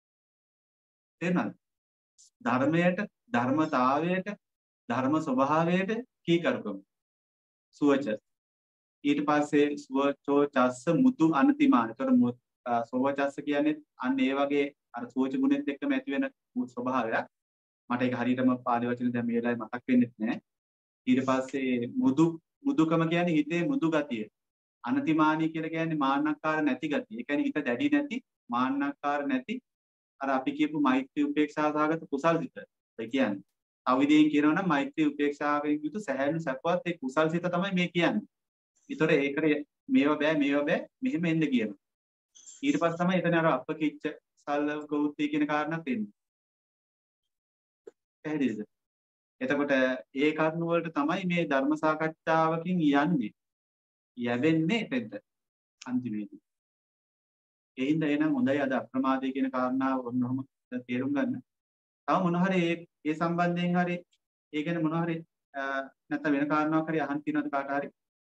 තේරුණාද? ධර්මයට, ධර්මතාවයට, ධර්ම ස්වභාවයට කීකරුකම. සුවච. ඊට පස්සේ සුවචෝ චස්ස මුතු අනතිමාන. ඒතර සුවචස්ස කියන්නේ අන්න ඒ වගේ අර සුවච ගුණෙත් එක්කම ඇති වෙන ස්වභාවයක්. මට ඒක හරියටම පාලි වචන දැන් මේ වෙලාවේ මතක් වෙන්නේ නැහැ. ඊට පස්සේ මුදු මුදුකම කියන්නේ හිතේ මුදු ගතිය. අනතිමානී කියලා කියන්නේ මාන්නක්කාර නැති ගතිය. ඒ කියන්නේ හිත දැඩි නැති, මාන්නක්කාර නැති අර අපි කියපු මෛත්‍රී උපේක්ෂා සහගත කුසල් සිත. ඒ කියන්නේ තව විදිහෙන් කියනවා නම් මෛත්‍රී උපේක්ෂාවෙන් යුතු සැහැල්ලු සපවත් ඒ කුසල් සිත තමයි මේ කියන්නේ. ඒතර ඒකට මේව බෑ මේව බෑ මෙහෙම එන්න කියනවා. ඊට පස්සේ තමයි එතන අර අපකිච්ච සල්ල ගෞත්‍ය කියන කාරණාත් එන්නේ. පැහැදිලිද? එතකොට ඒ කරුණ වලට තමයි මේ ධර්ම සාකච්ඡාවකින් යන්නේ. යැවෙන්නේ එතෙන්ට අන්තිමේදී. ඒ හින්දා එහෙනම් හොඳයි අද අප්‍රමාදය කියන කාරණාව ඔන්නෝම තේරුම් ගන්න. තව මොන හරි ඒ ඒ සම්බන්ධයෙන් හරි ඒ ගැන මොන හරි නැත්නම් වෙන කාරණාවක් හරි අහන්න තියෙනවද කාට හරි?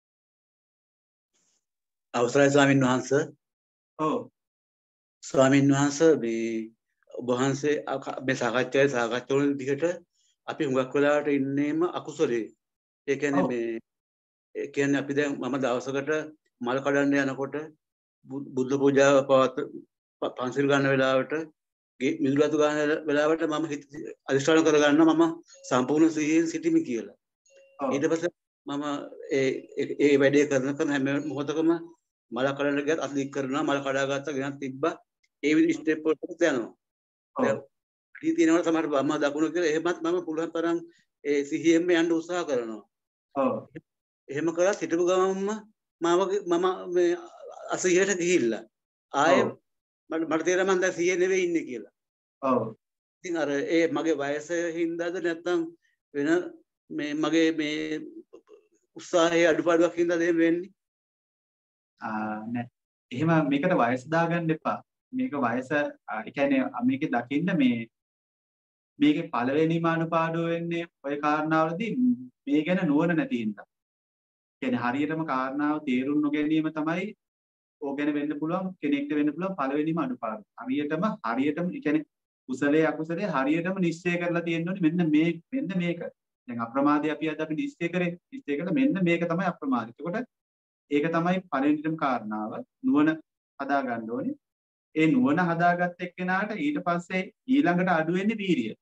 අවසරයි ස්වාමීන් වහන්සේ. ඔව්. ස්වාමීන් වහන්සේ මේ ඔබ වහන්සේ මේ සාකච්ඡාවේ සාකච්ඡා වල දිහට අපි හුඟක් වෙලාවට ඉන්නේම අකුසලයේ. ඒ කියන්නේ මේ ඒ කියන්නේ අපි දැන් මම දවසකට මල් කඩන්න යනකොට බුද්ධ පූජාව පවත් පන්සිල් ගන්න වෙලාවට මිදුළු අතු ගන්න වෙලාවට මම අදිෂ්ඨාන කරගන්න මම සම්පූර්ණ සිහියෙන් සිටිමි කියලා. ඊට පස්සේ මම ඒ ඒ වැඩේ කරන කරන හැම මොහොතකම මල කඩන්න ගියත් අත් දික් කරනවා මල කඩාගත්ත ගෙනත් තිබ්බා ඒ විදිහ ස්ටෙප් වලට යනවා. දැන් ඊ තියෙනවා සමහර මම දකුණු කියලා එහෙමත් මම පුළුවන් තරම් ඒ සිහියෙන්ම යන්න උත්සාහ කරනවා. ඔව්. එහෙම කරලා හිටපු ගමන්ම මාව මම මේ අසහියට ගිහිල්ලා ආයේ මට මට තේරෙනවා මම දැන් සිහිය නෙවෙයි ඉන්නේ කියලා. ඔව්. ඉතින් අර ඒ මගේ වයස හින්දාද නැත්නම් වෙන මේ මගේ මේ උත්සාහයේ අඩුපාඩුවක් හින්දාද එහෙම වෙන්නේ? ආ නෑ. එහෙම මේකට වයස දාගන්න එපා. මේක වයස ඒ කියන්නේ මේකේ දකින්න මේ මේකේ පළවෙනිම අනුපාඩුව වෙන්නේ ওই කාරණාවලදී මේ ගැන නුවණ නැති හින්දා. කියන්නේ හරියටම කාරණාව තේරුම් නොගැනීම තමයි ඕක ගැන වෙන්න පුළුවන් කෙනෙක්ට වෙන්න පුළුවන් පළවෙනිම අනුපාඩුව. හරියටම හරියටම ඒ කියන්නේ කුසලයේ අකුසලයේ හරියටම නිශ්චය කරලා තියෙන්න ඕනේ මෙන්න මේ මෙන්න මේක. දැන් අප්‍රමාදය අපි අද අපි නිශ්චය කරේ නිශ්චය කළා මෙන්න මේක තමයි අප්‍රමාදය. එතකොට ඒක තමයි පළවෙනිම කාරණාව නුවණ හදා ගන්න ඕනේ. ඒ නුවණ හදාගත්ත එක්කෙනාට ඊට පස්සේ ඊළඟට අඩු වෙන්නේ වීරිය.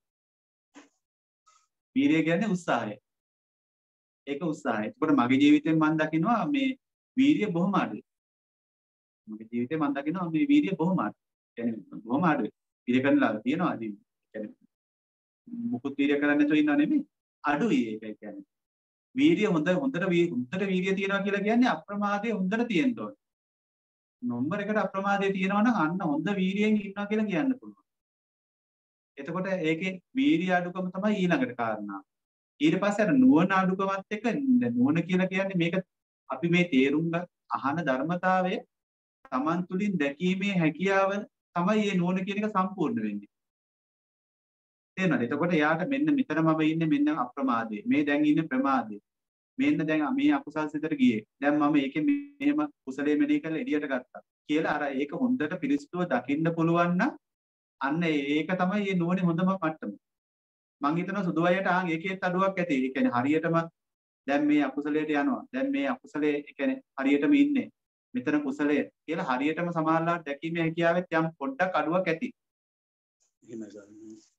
වීරිය කියන්නේ උත්සාහය. ඒක උත්සාහය. ඒකට මගේ ජීවිතෙන් මම දකිනවා මේ වීරිය බොහොම අඩුයි. මගේ ජීවිතේ මම දකිනවා මේ වීරිය බොහොම අඩුයි. කියන්නේ බොහොම අඩුයි. වීරිය කරනලා තියෙනවා ඉතින්. කියන්නේ මුකුත් වීරිය කරන්නේ නැතුව ඉන්නව නෙමෙයි. අඩුයි ඒක කියන්නේ. වීරිය හොඳ හොඳට හොඳට වීරිය තියනවා කියලා කියන්නේ අප්‍රමාදයේ හොඳට තියෙන්න ඕනේ. නම්බර එකට අප්‍රමාදයේ තියෙනවා නම් අන්න හොඳ වීරියෙන් ඉන්නවා කියලා කියන්න පුළුවන්. එතකොට ඒකේ වීරිය අඩුකම තමයි ඊළඟට කාරණා. ඊට පස්සේ අර නුවණ අඩුකමත් එක්ක නුවණ කියලා කියන්නේ මේක අපි මේ තේරුම් අහන ධර්මතාවය Taman තුලින් දැකීමේ හැකියාව තමයි මේ නුවණ කියන එක සම්පූර්ණ වෙන්නේ. තේරෙනවද? එතකොට එයාට මෙන්න මෙතන මම ඉන්නේ මෙන්න අප්‍රමාදයේ. මේ දැන් ඉන්නේ ප්‍රමාදයේ. මෙන්න දැන් මේ අකුසල් සිතට ගියේ. දැන් මම ඒකෙන් මෙහෙම කුසලයේ මෙනෙහි කරලා එළියට ගත්තා. කියලා අර ඒක හොඳට පිරිසිදුව දකින්න පුළුවන් නම් අන්න ඒක තමයි මේ නුවණේ හොඳම මට්ටම. මං හිතනවා සුදු අයට ආන් ඒකේත් අඩුවක් ඇති. ඒ කියන්නේ හරියටම දැන් මේ අකුසලයට යනවා. දැන් මේ අකුසලයේ ඒ කියන්නේ හරියටම ඉන්නේ. මෙතන කුසලය කියලා හරියටම සමානලාට දැකීමේ හැකියාවෙත් යම් පොඩ්ඩක් අඩුවක් ඇති. එහෙමයි සර්.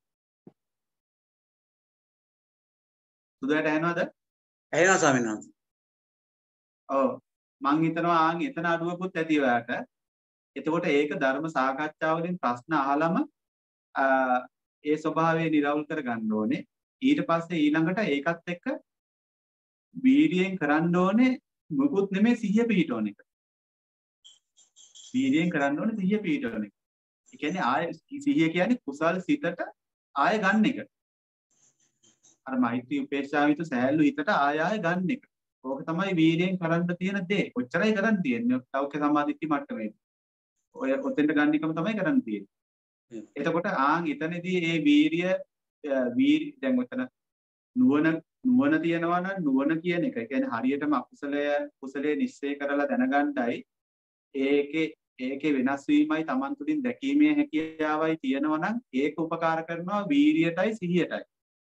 සුදු අයට ඇහෙනවද? ඇහෙනවා ස්වාමීන් වහන්සේ. ඔව්. මං හිතනවා ආන් එතන අඩුවකුත් ඇති ඔයාට. එතකොට ඒක ධර්ම සාකච්ඡාවලින් ප්‍රශ්න අහලම ඒ ස්වභාවය නිරවුල් කර ගන්න ඕනේ. ඊට පස්සේ ඊළඟට ඒකත් එක්ක වීර්යයෙන් කරන්න ඕනේ මුකුත් නෙමෙයි සිහිය පිහිටවන එක. වීර්යයෙන් කරන්න ඕනේ සිහිය පිහිටවන එක. ඒ කියන්නේ ආය සිහිය කියන්නේ කුසල් සිතට ආය ගන්න එක. අර මෛත්‍රී උපේක්ෂා විත සෑහළු හිතට ආය ආය ගන්න එක. ඕක තමයි වීර්යයෙන් කරන්න තියෙන දේ. ඔච්චරයි කරන්න තියෙන්නේ. ලෞකික සම්මාදිට්ඨි මට්ටමේ. ඔය ඔතෙන්ට ගන්න එකම තමයි කරන්න තියෙන්නේ. එතකොට ආන් එතනදී මේ වීරිය වීරි දැන් ඔතන නුවණ නුවණ තියනවා නම් නුවණ කියන එක කියන්නේ හරියටම අකුසලය කුසලයේ නිශ්චය කරලා දැනගන්නයි ඒකේ ඒකේ වෙනස් වීමයි Taman තුලින් දැකීමේ හැකියාවයි තියෙනවා නම් ඒක උපකාර කරනවා වීරියටයි සිහියටයි.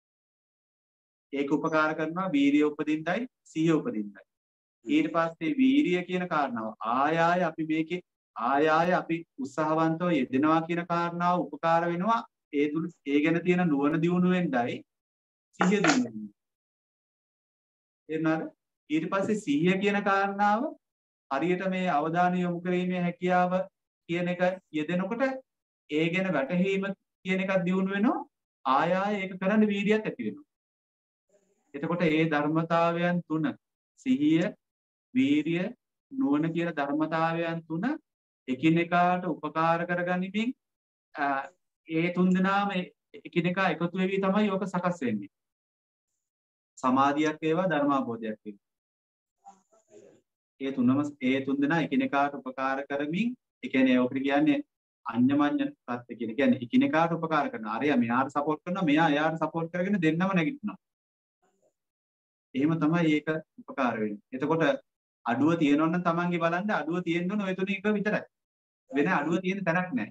ඒක උපකාර කරනවා වීරිය උපදින්නයි සිහිය උපදින්නයි. ඊට පස්සේ වීරිය කියන කාරණාව ආය ආය අපි මේකේ ආය ආය අපි උත්සාහවන්තව යෙදෙනවා කියන කාරණාව උපකාර වෙනවා ඒ තුල ඒ ගැන තියෙන නුවණ දියුණු වෙන්නයි සිහිය දියුණු. එනවාද? ඊට පස්සේ සිහිය කියන කාරණාව හරියට මේ අවධානය යොමු කිරීමේ හැකියාව කියන එක යෙදෙනකොට ඒ ගැන වැටහීම කියන එකක් දියුණු වෙනවා ආය ආය ඒක කරන්න වීර්යයක් ඇති වෙනවා. එතකොට ඒ ධර්මතාවයන් තුන සිහිය වීර්ය නුවණ කියන ධර්මතාවයන් තුන එකිනෙකාට උපකාර කරගනිමින් ඒ තුන් දෙනාම එකිනෙකා එකතු වෙවි තමයි ඕක සකස් වෙන්නේ. සමාධියක් වේවා ධර්මාභෝධයක් වේවා. ඒ තුනම ඒ තුන් දෙනා එකිනෙකාට උපකාර කරමින් ඒ කියන්නේ ඔකට කියන්නේ අඤ්ඤමඤ්ඤ ප්‍රත්‍ය කියන. කියන්නේ එකිනෙකාට උපකාර කරනවා. අරයා මෙයාට සපෝට් කරනවා, මෙයා එයාට සපෝට් කරගෙන දෙන්නම නැගිටිනවා. එහෙම තමයි ඒක උපකාර වෙන්නේ. එතකොට අඩුව තියෙනවා නම් Tamange බලන්න අඩුව තියෙන්න ඕන ඔය තුන එක විතරයි. වෙන අඩුව තියෙන තැනක් නැහැ.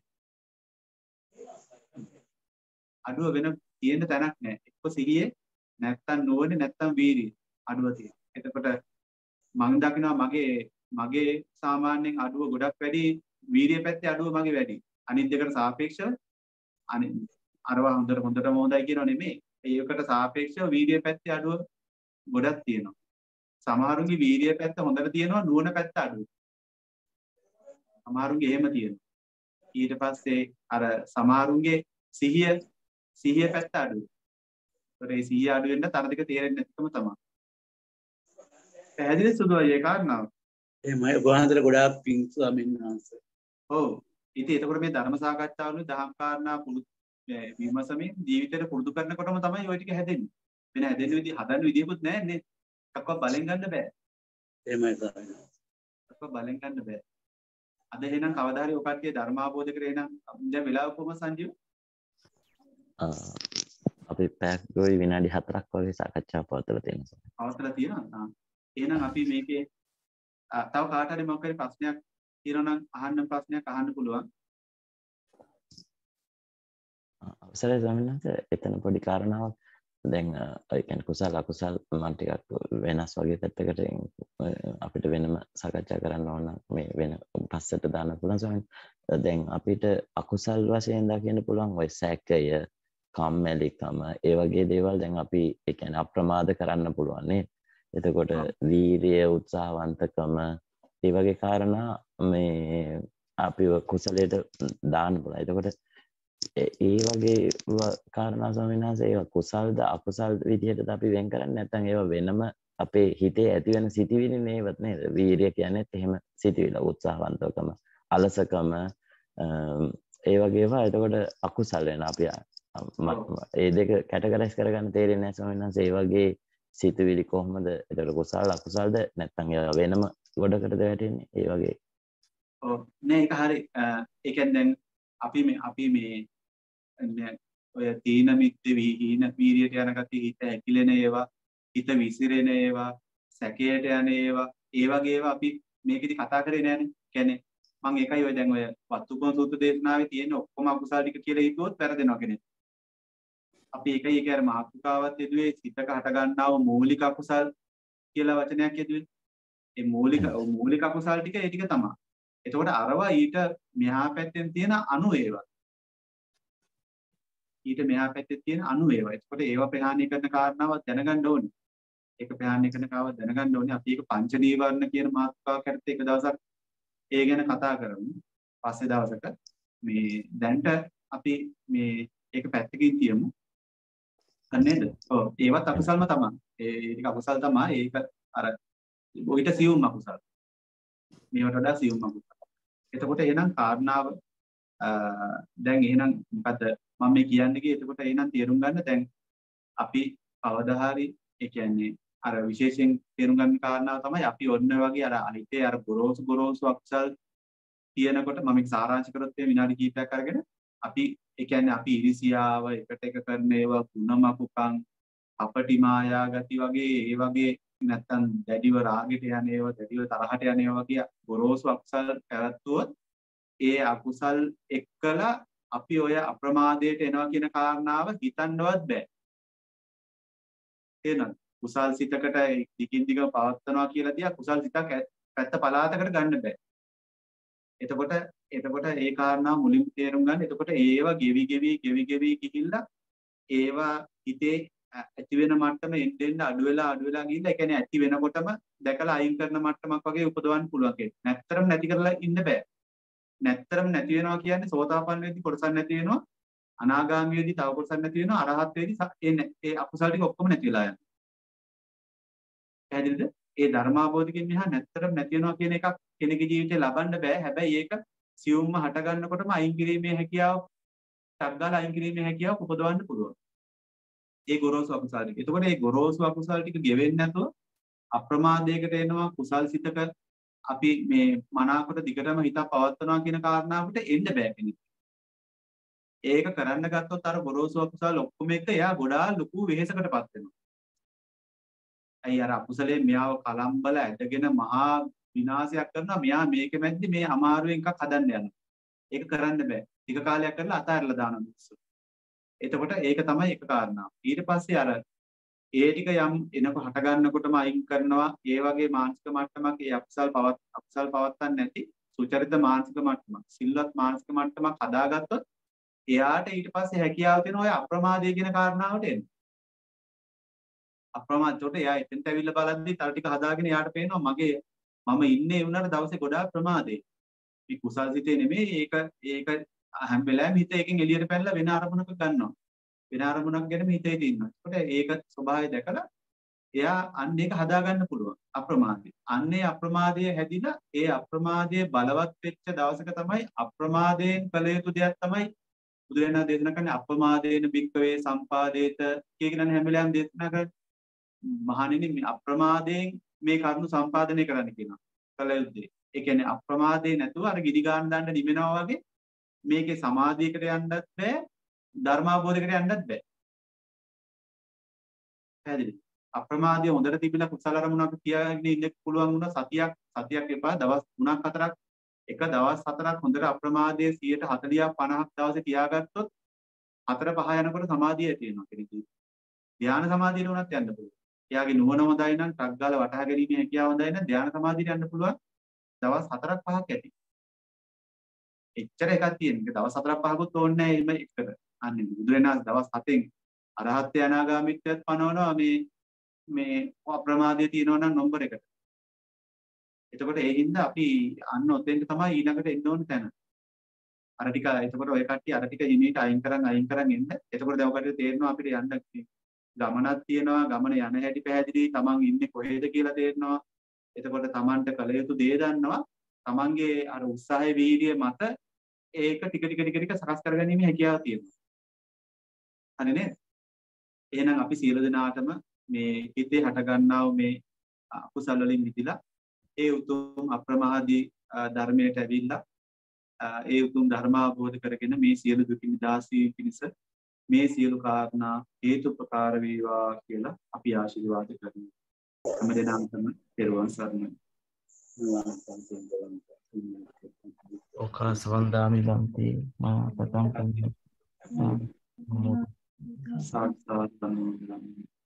අඩුව වෙන තියෙන තැනක් නැහැ. එක්ක සිහියේ නැත්තම් නුවණ නැත්තම් වීරිය අඩුව තියෙන. එතකොට මම දකිනවා මගේ මගේ සාමාන්‍යයෙන් අඩුව ගොඩක් වැඩි වීරිය පැත්තේ අඩුව මගේ වැඩි. අනිත් දෙකට සාපේක්ෂව අනිත් අරවා හොඳට හොඳටම හොඳයි කියනව නෙමෙයි. ඒකට සාපේක්ෂව වීරිය පැත්තේ අඩුව ගොඩක් තියෙනවා. සමහරුන්ගේ වීරිය පැත්ත හොඳට තියෙනවා නුවණ පැත්ත අඩුයි. සමහරුන්ගේ එහෙම තියෙනවා. ඊට පස්සේ අර සමහරුන්ගේ සිහිය සිහිය පැත්ත අඩුයි. ඒ සිහිය අඩු වෙන්න තර දෙක තේරෙන්නේ නැතිකම තමයි. පැහැදිලි සුදුයි ඒ කාරණාව. එහෙමයි වහන්සේට ගොඩාක් පිං ස්වාමීන් වහන්සේ. ඔව්. ඉතින් එතකොට මේ ධර්ම සාකච්ඡාවලු දහම් කාරණා පුරුදු විමසමින් ජීවිතේට පුරුදු කරනකොටම තමයි ওই ටික හැදෙන්නේ. වෙන හැදෙන්න විදිහ හදන්න විදිහකුත් නැහැ නේ. එකක්වත් බලෙන් ගන්න බෑ. එහෙමයි ස්වාමීන් වහන්සේ. එකක්වත් බලෙන් ගන්න බෑ. අද එහෙනම් කවදා හරි ඔය කට්ටිය ධර්මාබෝධ කරේ නම් දැන් වෙලාව කොහොම සංජීව? අපි පැයක් ගොයි විනාඩි හතරක් වගේ සාකච්ඡාවක් පවත්වලා තියෙනවා. පවත්වලා තියෙනවා. එහෙනම් අපි මේකේ තව කාට හරි මොකක් හරි ප්‍රශ්නයක් තියෙනවා නම් අහන්න ප්‍රශ්නයක් අහන්න පුළුවන්. අවසරයි ස්වාමීන් වහන්සේ එතන පොඩි කාරණාවක් දැන් ඒ කියන්නේ කුසල අකුසල් මම ටිකක් වෙනස් වගේ පැත්තකට අපිට වෙනම සාකච්ඡා කරන්න ඕන මේ වෙන පස්සට දාන්න පුළුවන් ස්වාමීන්. දැන් අපිට අකුසල් වශයෙන් දකින්න පුළුවන් ওই සැකය, කම්මැලිකම, ඒ වගේ දේවල් දැන් අපි ඒ කියන්නේ අප්‍රමාද කරන්න පුළුවන් නේ. එතකොට වීරිය, උත්සාහවන්තකම, ඒ වගේ කාරණා මේ අපි කුසලයට දාන්න පුළුවන්. එතකොට ඒ වගේ කාරණා ස්වාමීන් වහන්සේ ඒවා කුසල්ද අකුසල්ද විදිහටද අපි වෙන් කරන්නේ නැත්නම් ඒවා වෙනම අපේ හිතේ ඇති වෙන සිතිවිලි නේවත් නේද? වීරිය කියන්නේත් එහෙම සිතිවිලි, උත්සාහවන්තකම, අලසකම ඒ වගේ ඒවා එතකොට අකුසල් වෙන අපි ඒ දෙක කැටගරයිස් කරගන්න තේරෙන්නේ නැහැ ස්වාමීන් වහන්සේ. ඒ වගේ සිතුවිලි කොහොමද එතකොට කුසල අකුසල්ද නැත්නම් ඒවා වෙනම ගොඩකටද වැටෙන්නේ? ඒ වගේ. ඔව් නේ ඒක හරි. ඒ කියන්නේ දැන් අපි මේ අපි මේ ඔය තීන මිද්ද විහීන වීරියට යන ගතිය හිත ඇකිලෙන ඒවා, හිත විසිරෙන ඒවා, සැකයට යන ඒවා, ඒ වගේ ඒවා අපි මේකෙදි කතා කරේ නෑනේ. කියන්නේ මම ඒකයි ඔය දැන් ඔය වත්තුකෝණ සූත්‍ර දේශනාවේ තියෙන ඔක්කොම අකුසල ටික කියලා හිතුවොත් වැරදෙනවා කෙනෙක්. අපි ඒකයි ඒක අර මාතෘකාවත් යෙදුවේ සිතක හට ගන්නා වූ මූලික අකුසල් කියලා වචනයක් යෙදුවේ. ඒ මූලික මූලික අකුසල් ටික ඒ ටික තමයි. එතකොට අරවා ඊට මෙහා පැත්තෙන් තියෙන අණු ඒවා. ඊට මෙහා පැත්තේ තියෙන අණු ඒවා. එතකොට ඒවා ප්‍රහාණය කරන කාරණාව දැනගන්න ඕනේ. ඒක ප්‍රහාණය කරන කාරණාව දැනගන්න ඕනේ. අපි ඒක පංච නීවරණ කියන මාතෘකාව කරත් එක දවසක් ඒ ගැන කතා කරමු. පස්සේ දවසක මේ දැන්ට අපි මේ ඒක පැත්තකින් තියමු. නේද? ඔව් ඒවත් අකුසල්ම තමයි. ඒ ටික අකුසල් තමයි. ඒක අර ඔయిత සියුම් අකුසල්. මේවට වඩා සියුම් අකුසල්. එතකොට එහෙනම් කාරණාව දැන් එහෙනම් මොකද මම මේ කියන්නේ කි එතකොට එහෙනම් තේරුම් ගන්න දැන් අපි කවදා හරි ඒ කියන්නේ අර විශේෂයෙන් තේරුම් ගන්න කාරණාව තමයි අපි ඔන්න වගේ අර අනිතේ අර ගොරෝසු ගොරෝසු අකුසල් තියෙනකොට මම ඒක සාරාංශ කරොත් මේ විනාඩි කිහිපයක් අරගෙන අපි ඒ කියන්නේ අපි ඉරිසියාව එකට එක කරන ඒවා ಗುಣමකුකම් අපටි මායා ගති වගේ ඒ වගේ නැත්තම් දැඩිව රාගෙට යන ඒවා දැඩිව තරහට යන ඒවා වගේ ගොරෝසු අකුසල් පැවැත්වුවොත් ඒ අකුසල් එක්කලා අපි ඔය අප්‍රමාදයට එනවා කියන කාරණාව හිතන්නවත් බෑ. එහෙනම් කුසල් සිතකට දිගින් දිග පවත්නවා කියලා තියා කුසල් සිතක් පැත්ත පලාතකට ගන්න බෑ. එතකොට එතකොට ඒ කාරණාව මුලින් තේරුම් ගන්න. එතකොට ඒවා ගෙවි ගෙවි ගෙවි ගෙවි ගිහිල්ලා ඒවා හිතේ ඇති වෙන මට්ටම එන්න එන්න අඩු වෙලා අඩු වෙලා ගිහිල්ලා ඒ කියන්නේ ඇති වෙනකොටම දැකලා අයින් කරන මට්ටමක් වගේ උපදවන්න පුළුවන් කෙනෙක්. නැත්තරම නැති කරලා ඉන්න බෑ. නැත්තරම නැති වෙනවා කියන්නේ සෝතාපන්න වෙද්දි කොටසක් නැති වෙනවා. අනාගාමී වෙද්දි තව කොටසක් නැති වෙනවා. අරහත් වෙද්දි ඒ ඒ අකුසල ටික ඔක්කොම නැති වෙලා යනවා. පැහැදිලිද? ඒ ධර්මාබෝධයෙන් මෙහා නැත්තරම නැති වෙනවා කියන එකක් කෙනෙකුගේ ජීවිතේ ලබන්න බෑ. හැබැයි ඒක සියුම්ම හට ගන්නකොටම අයින් කිරීමේ හැකියාව, ටග්ගාල අයින් කිරීමේ හැකියාව උපදවන්න පුළුවන්. ඒ ගොරෝසු අකුසල ටික. එතකොට මේ ගොරෝසු අකුසල ටික ගෙවෙන්නේ නැතුව අප්‍රමාදයකට එනවා කුසල් සිතක අපි මේ මනාකොට දිගටම හිත පවත්වනවා කියන කාරණාවට එන්න බෑ කෙනෙක්. ඒක කරන්න ගත්තොත් අර ගොරෝසු අකුසල ඔක්කොම එක එයා ගොඩාක් ලොකු වෙහෙසකටපත් වෙනවා. ඇයි අර අකුසලේ මෙයාව කලම්බල ඇදගෙන මහා විනාශයක් කරනවා. මෙයා මේක මැද්දේ මේ අමාරුවෙන් එකක් හදන්න යනවා. ඒක කරන්න බෑ. ටික කාලයක් කරලා අතාරලා දානවා මිනිස්සු. එතකොට ඒක තමයි එක කාරණාව. ඊට පස්සේ අර ඒ ටික යම් එනකොට හට ගන්නකොටම අයින් කරනවා. ඒ වගේ මානසික මට්ටමක් ඒ අකුසල් පවත් අකුසල් පවත්තන්න නැති සුචරිත මානසික මට්ටමක්, සිල්වත් මානසික මට්ටමක් හදාගත්තොත් එයාට ඊට පස්සේ හැකියාව තියෙනවා ඔය අප්‍රමාදය කියන කාරණාවට එන්න. අප්‍රමාදයට එයා එතෙන්ට ඇවිල්ලා බලද්දි තර ටික හදාගෙන එයාට පේනවා මගේ මම ඉන්නේ උනට දවසේ ගොඩාක් ප්‍රමාදේ. මේ කුසල් සිතේ නෙමෙයි ඒක ඒක හැම වෙලාවෙම හිත එකෙන් එළියට පැනලා වෙන අරමුණක ගන්නවා. වෙන අරමුණක් ගැනම හිතේ තියෙනවා. ඒකට ඒක ස්වභාවය දැකලා එයා අන්න ඒක හදා ගන්න පුළුවන් අප්‍රමාදය. අන්නේ අප්‍රමාදය හැදිලා ඒ අප්‍රමාදයේ බලවත් වෙච්ච දවසක තමයි අප්‍රමාදයෙන් කළ යුතු දෙයක් තමයි බුදුරජාණන් දේශනා කරන්නේ අප්‍රමාදේන භික්ඛවේ සම්පාදේත කියන හැම වෙලාවෙම දේශනා කරන්නේ. මහණෙනි මේ අප්‍රමාදයෙන් මේ කරුණු සම්පාදනය කරන්න කියනවා. කළ යුත්තේ. ඒ කියන්නේ අප්‍රමාදේ නැතුව අර ගිනි ගන්න දාන්න නිවෙනවා වගේ මේකේ සමාධියකට යන්නත් බෑ, ධර්මාභෝධයකට යන්නත් බෑ. පැහැදිලි. අප්‍රමාදය හොඳට තිබිලා කුසල අරමුණක් තියාගෙන ඉන්න පුළුවන් වුණා සතියක් සතියක් එපා දවස් තුනක් හතරක් එක දවස් හතරක් හොඳට අප්‍රමාදයේ සියයට හතළිස් පනහක් දවසේ තියාගත්තොත් හතර පහ යනකොට සමාධිය ඇති වෙනවා කෙනෙකුට. ධ්‍යාන සමාධියට උනත් යන්න පුළුවන්. එයාගේ නුවණ හොඳයි නම් ටක් ගාලා වටහා ගැනීමේ හැකියාව හොඳයි නම් ධ්‍යාන සමාධියට යන්න පුළුවන් දවස් හතරක් පහක් ඇති. එච්චර එකක් තියෙන. ඒක දවස් හතරක් පහකුත් ඕනේ නැහැ එimhe එකට. අන්නේ බුදුරණාහි දවස් හතෙන් අරහත් අනාගාමීත්වයට පනවනවා මේ මේ අප්‍රමාදයේ තියෙනවා නම් නම්බර එකට. එතකොට ඒ හින්දා අපි අන්න ඔතෙන්ට තමයි ඊළඟට එන්න ඕන තැන. අර ටික එතකොට ඔය කට්ටිය අර ටික හිමීට අයින් කරන් අයින් කරන් එන්න. එතකොට දැන් ඔකට තේරෙනවා අපිට යන්න ගමනක් තියෙනවා. ගමන යන හැටි පැහැදිලි. තමන් ඉන්නේ කොහෙද කියලා තේරෙනවා. එතකොට තමන්ට කළ යුතු දේ දන්නවා. තමන්ගේ අර උත්සාහයේ වීර්යය මත ඒක ටික ටික ටික ටික සකස් කරගැනීමේ හැකියාව තියෙනවා. හරි නේද? එහෙනම් අපි සියලු දෙනාටම මේ හිතේ හට ගන්නා මේ අකුසල වලින් මිදලා ඒ උතුම් අප්‍රමාදී ධර්මයට ඇවිල්ලා ඒ උතුම් ධර්මාවබෝධ කරගෙන මේ සියලු දුකින් නිදහසී පිණිස මේ සියලු කාරණා හේතුපකාර වේවා කියලා අපි ආශිර්වාද කරනවා. හැම දිනකටම පෙරවන් සරණයි. ඔකාස වන්දාමි බන්ති මා පතං කන්ති සාක්ෂාත් සම්මුතිය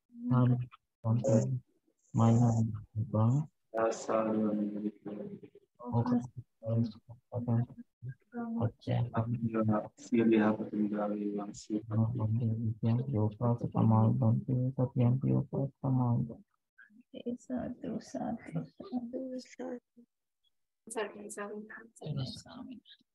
මයිනා බා ආසාරවන්නේ ඔකාස පතං ඔච්චේ සියලු යහපත් ගාවේ වංශය විද්‍යා යෝපාස සමාල් බන්ති සත්‍යම් යෝපාස සමාල් ඒ සාදු සාදු සාදු සාදු සාදු සාදු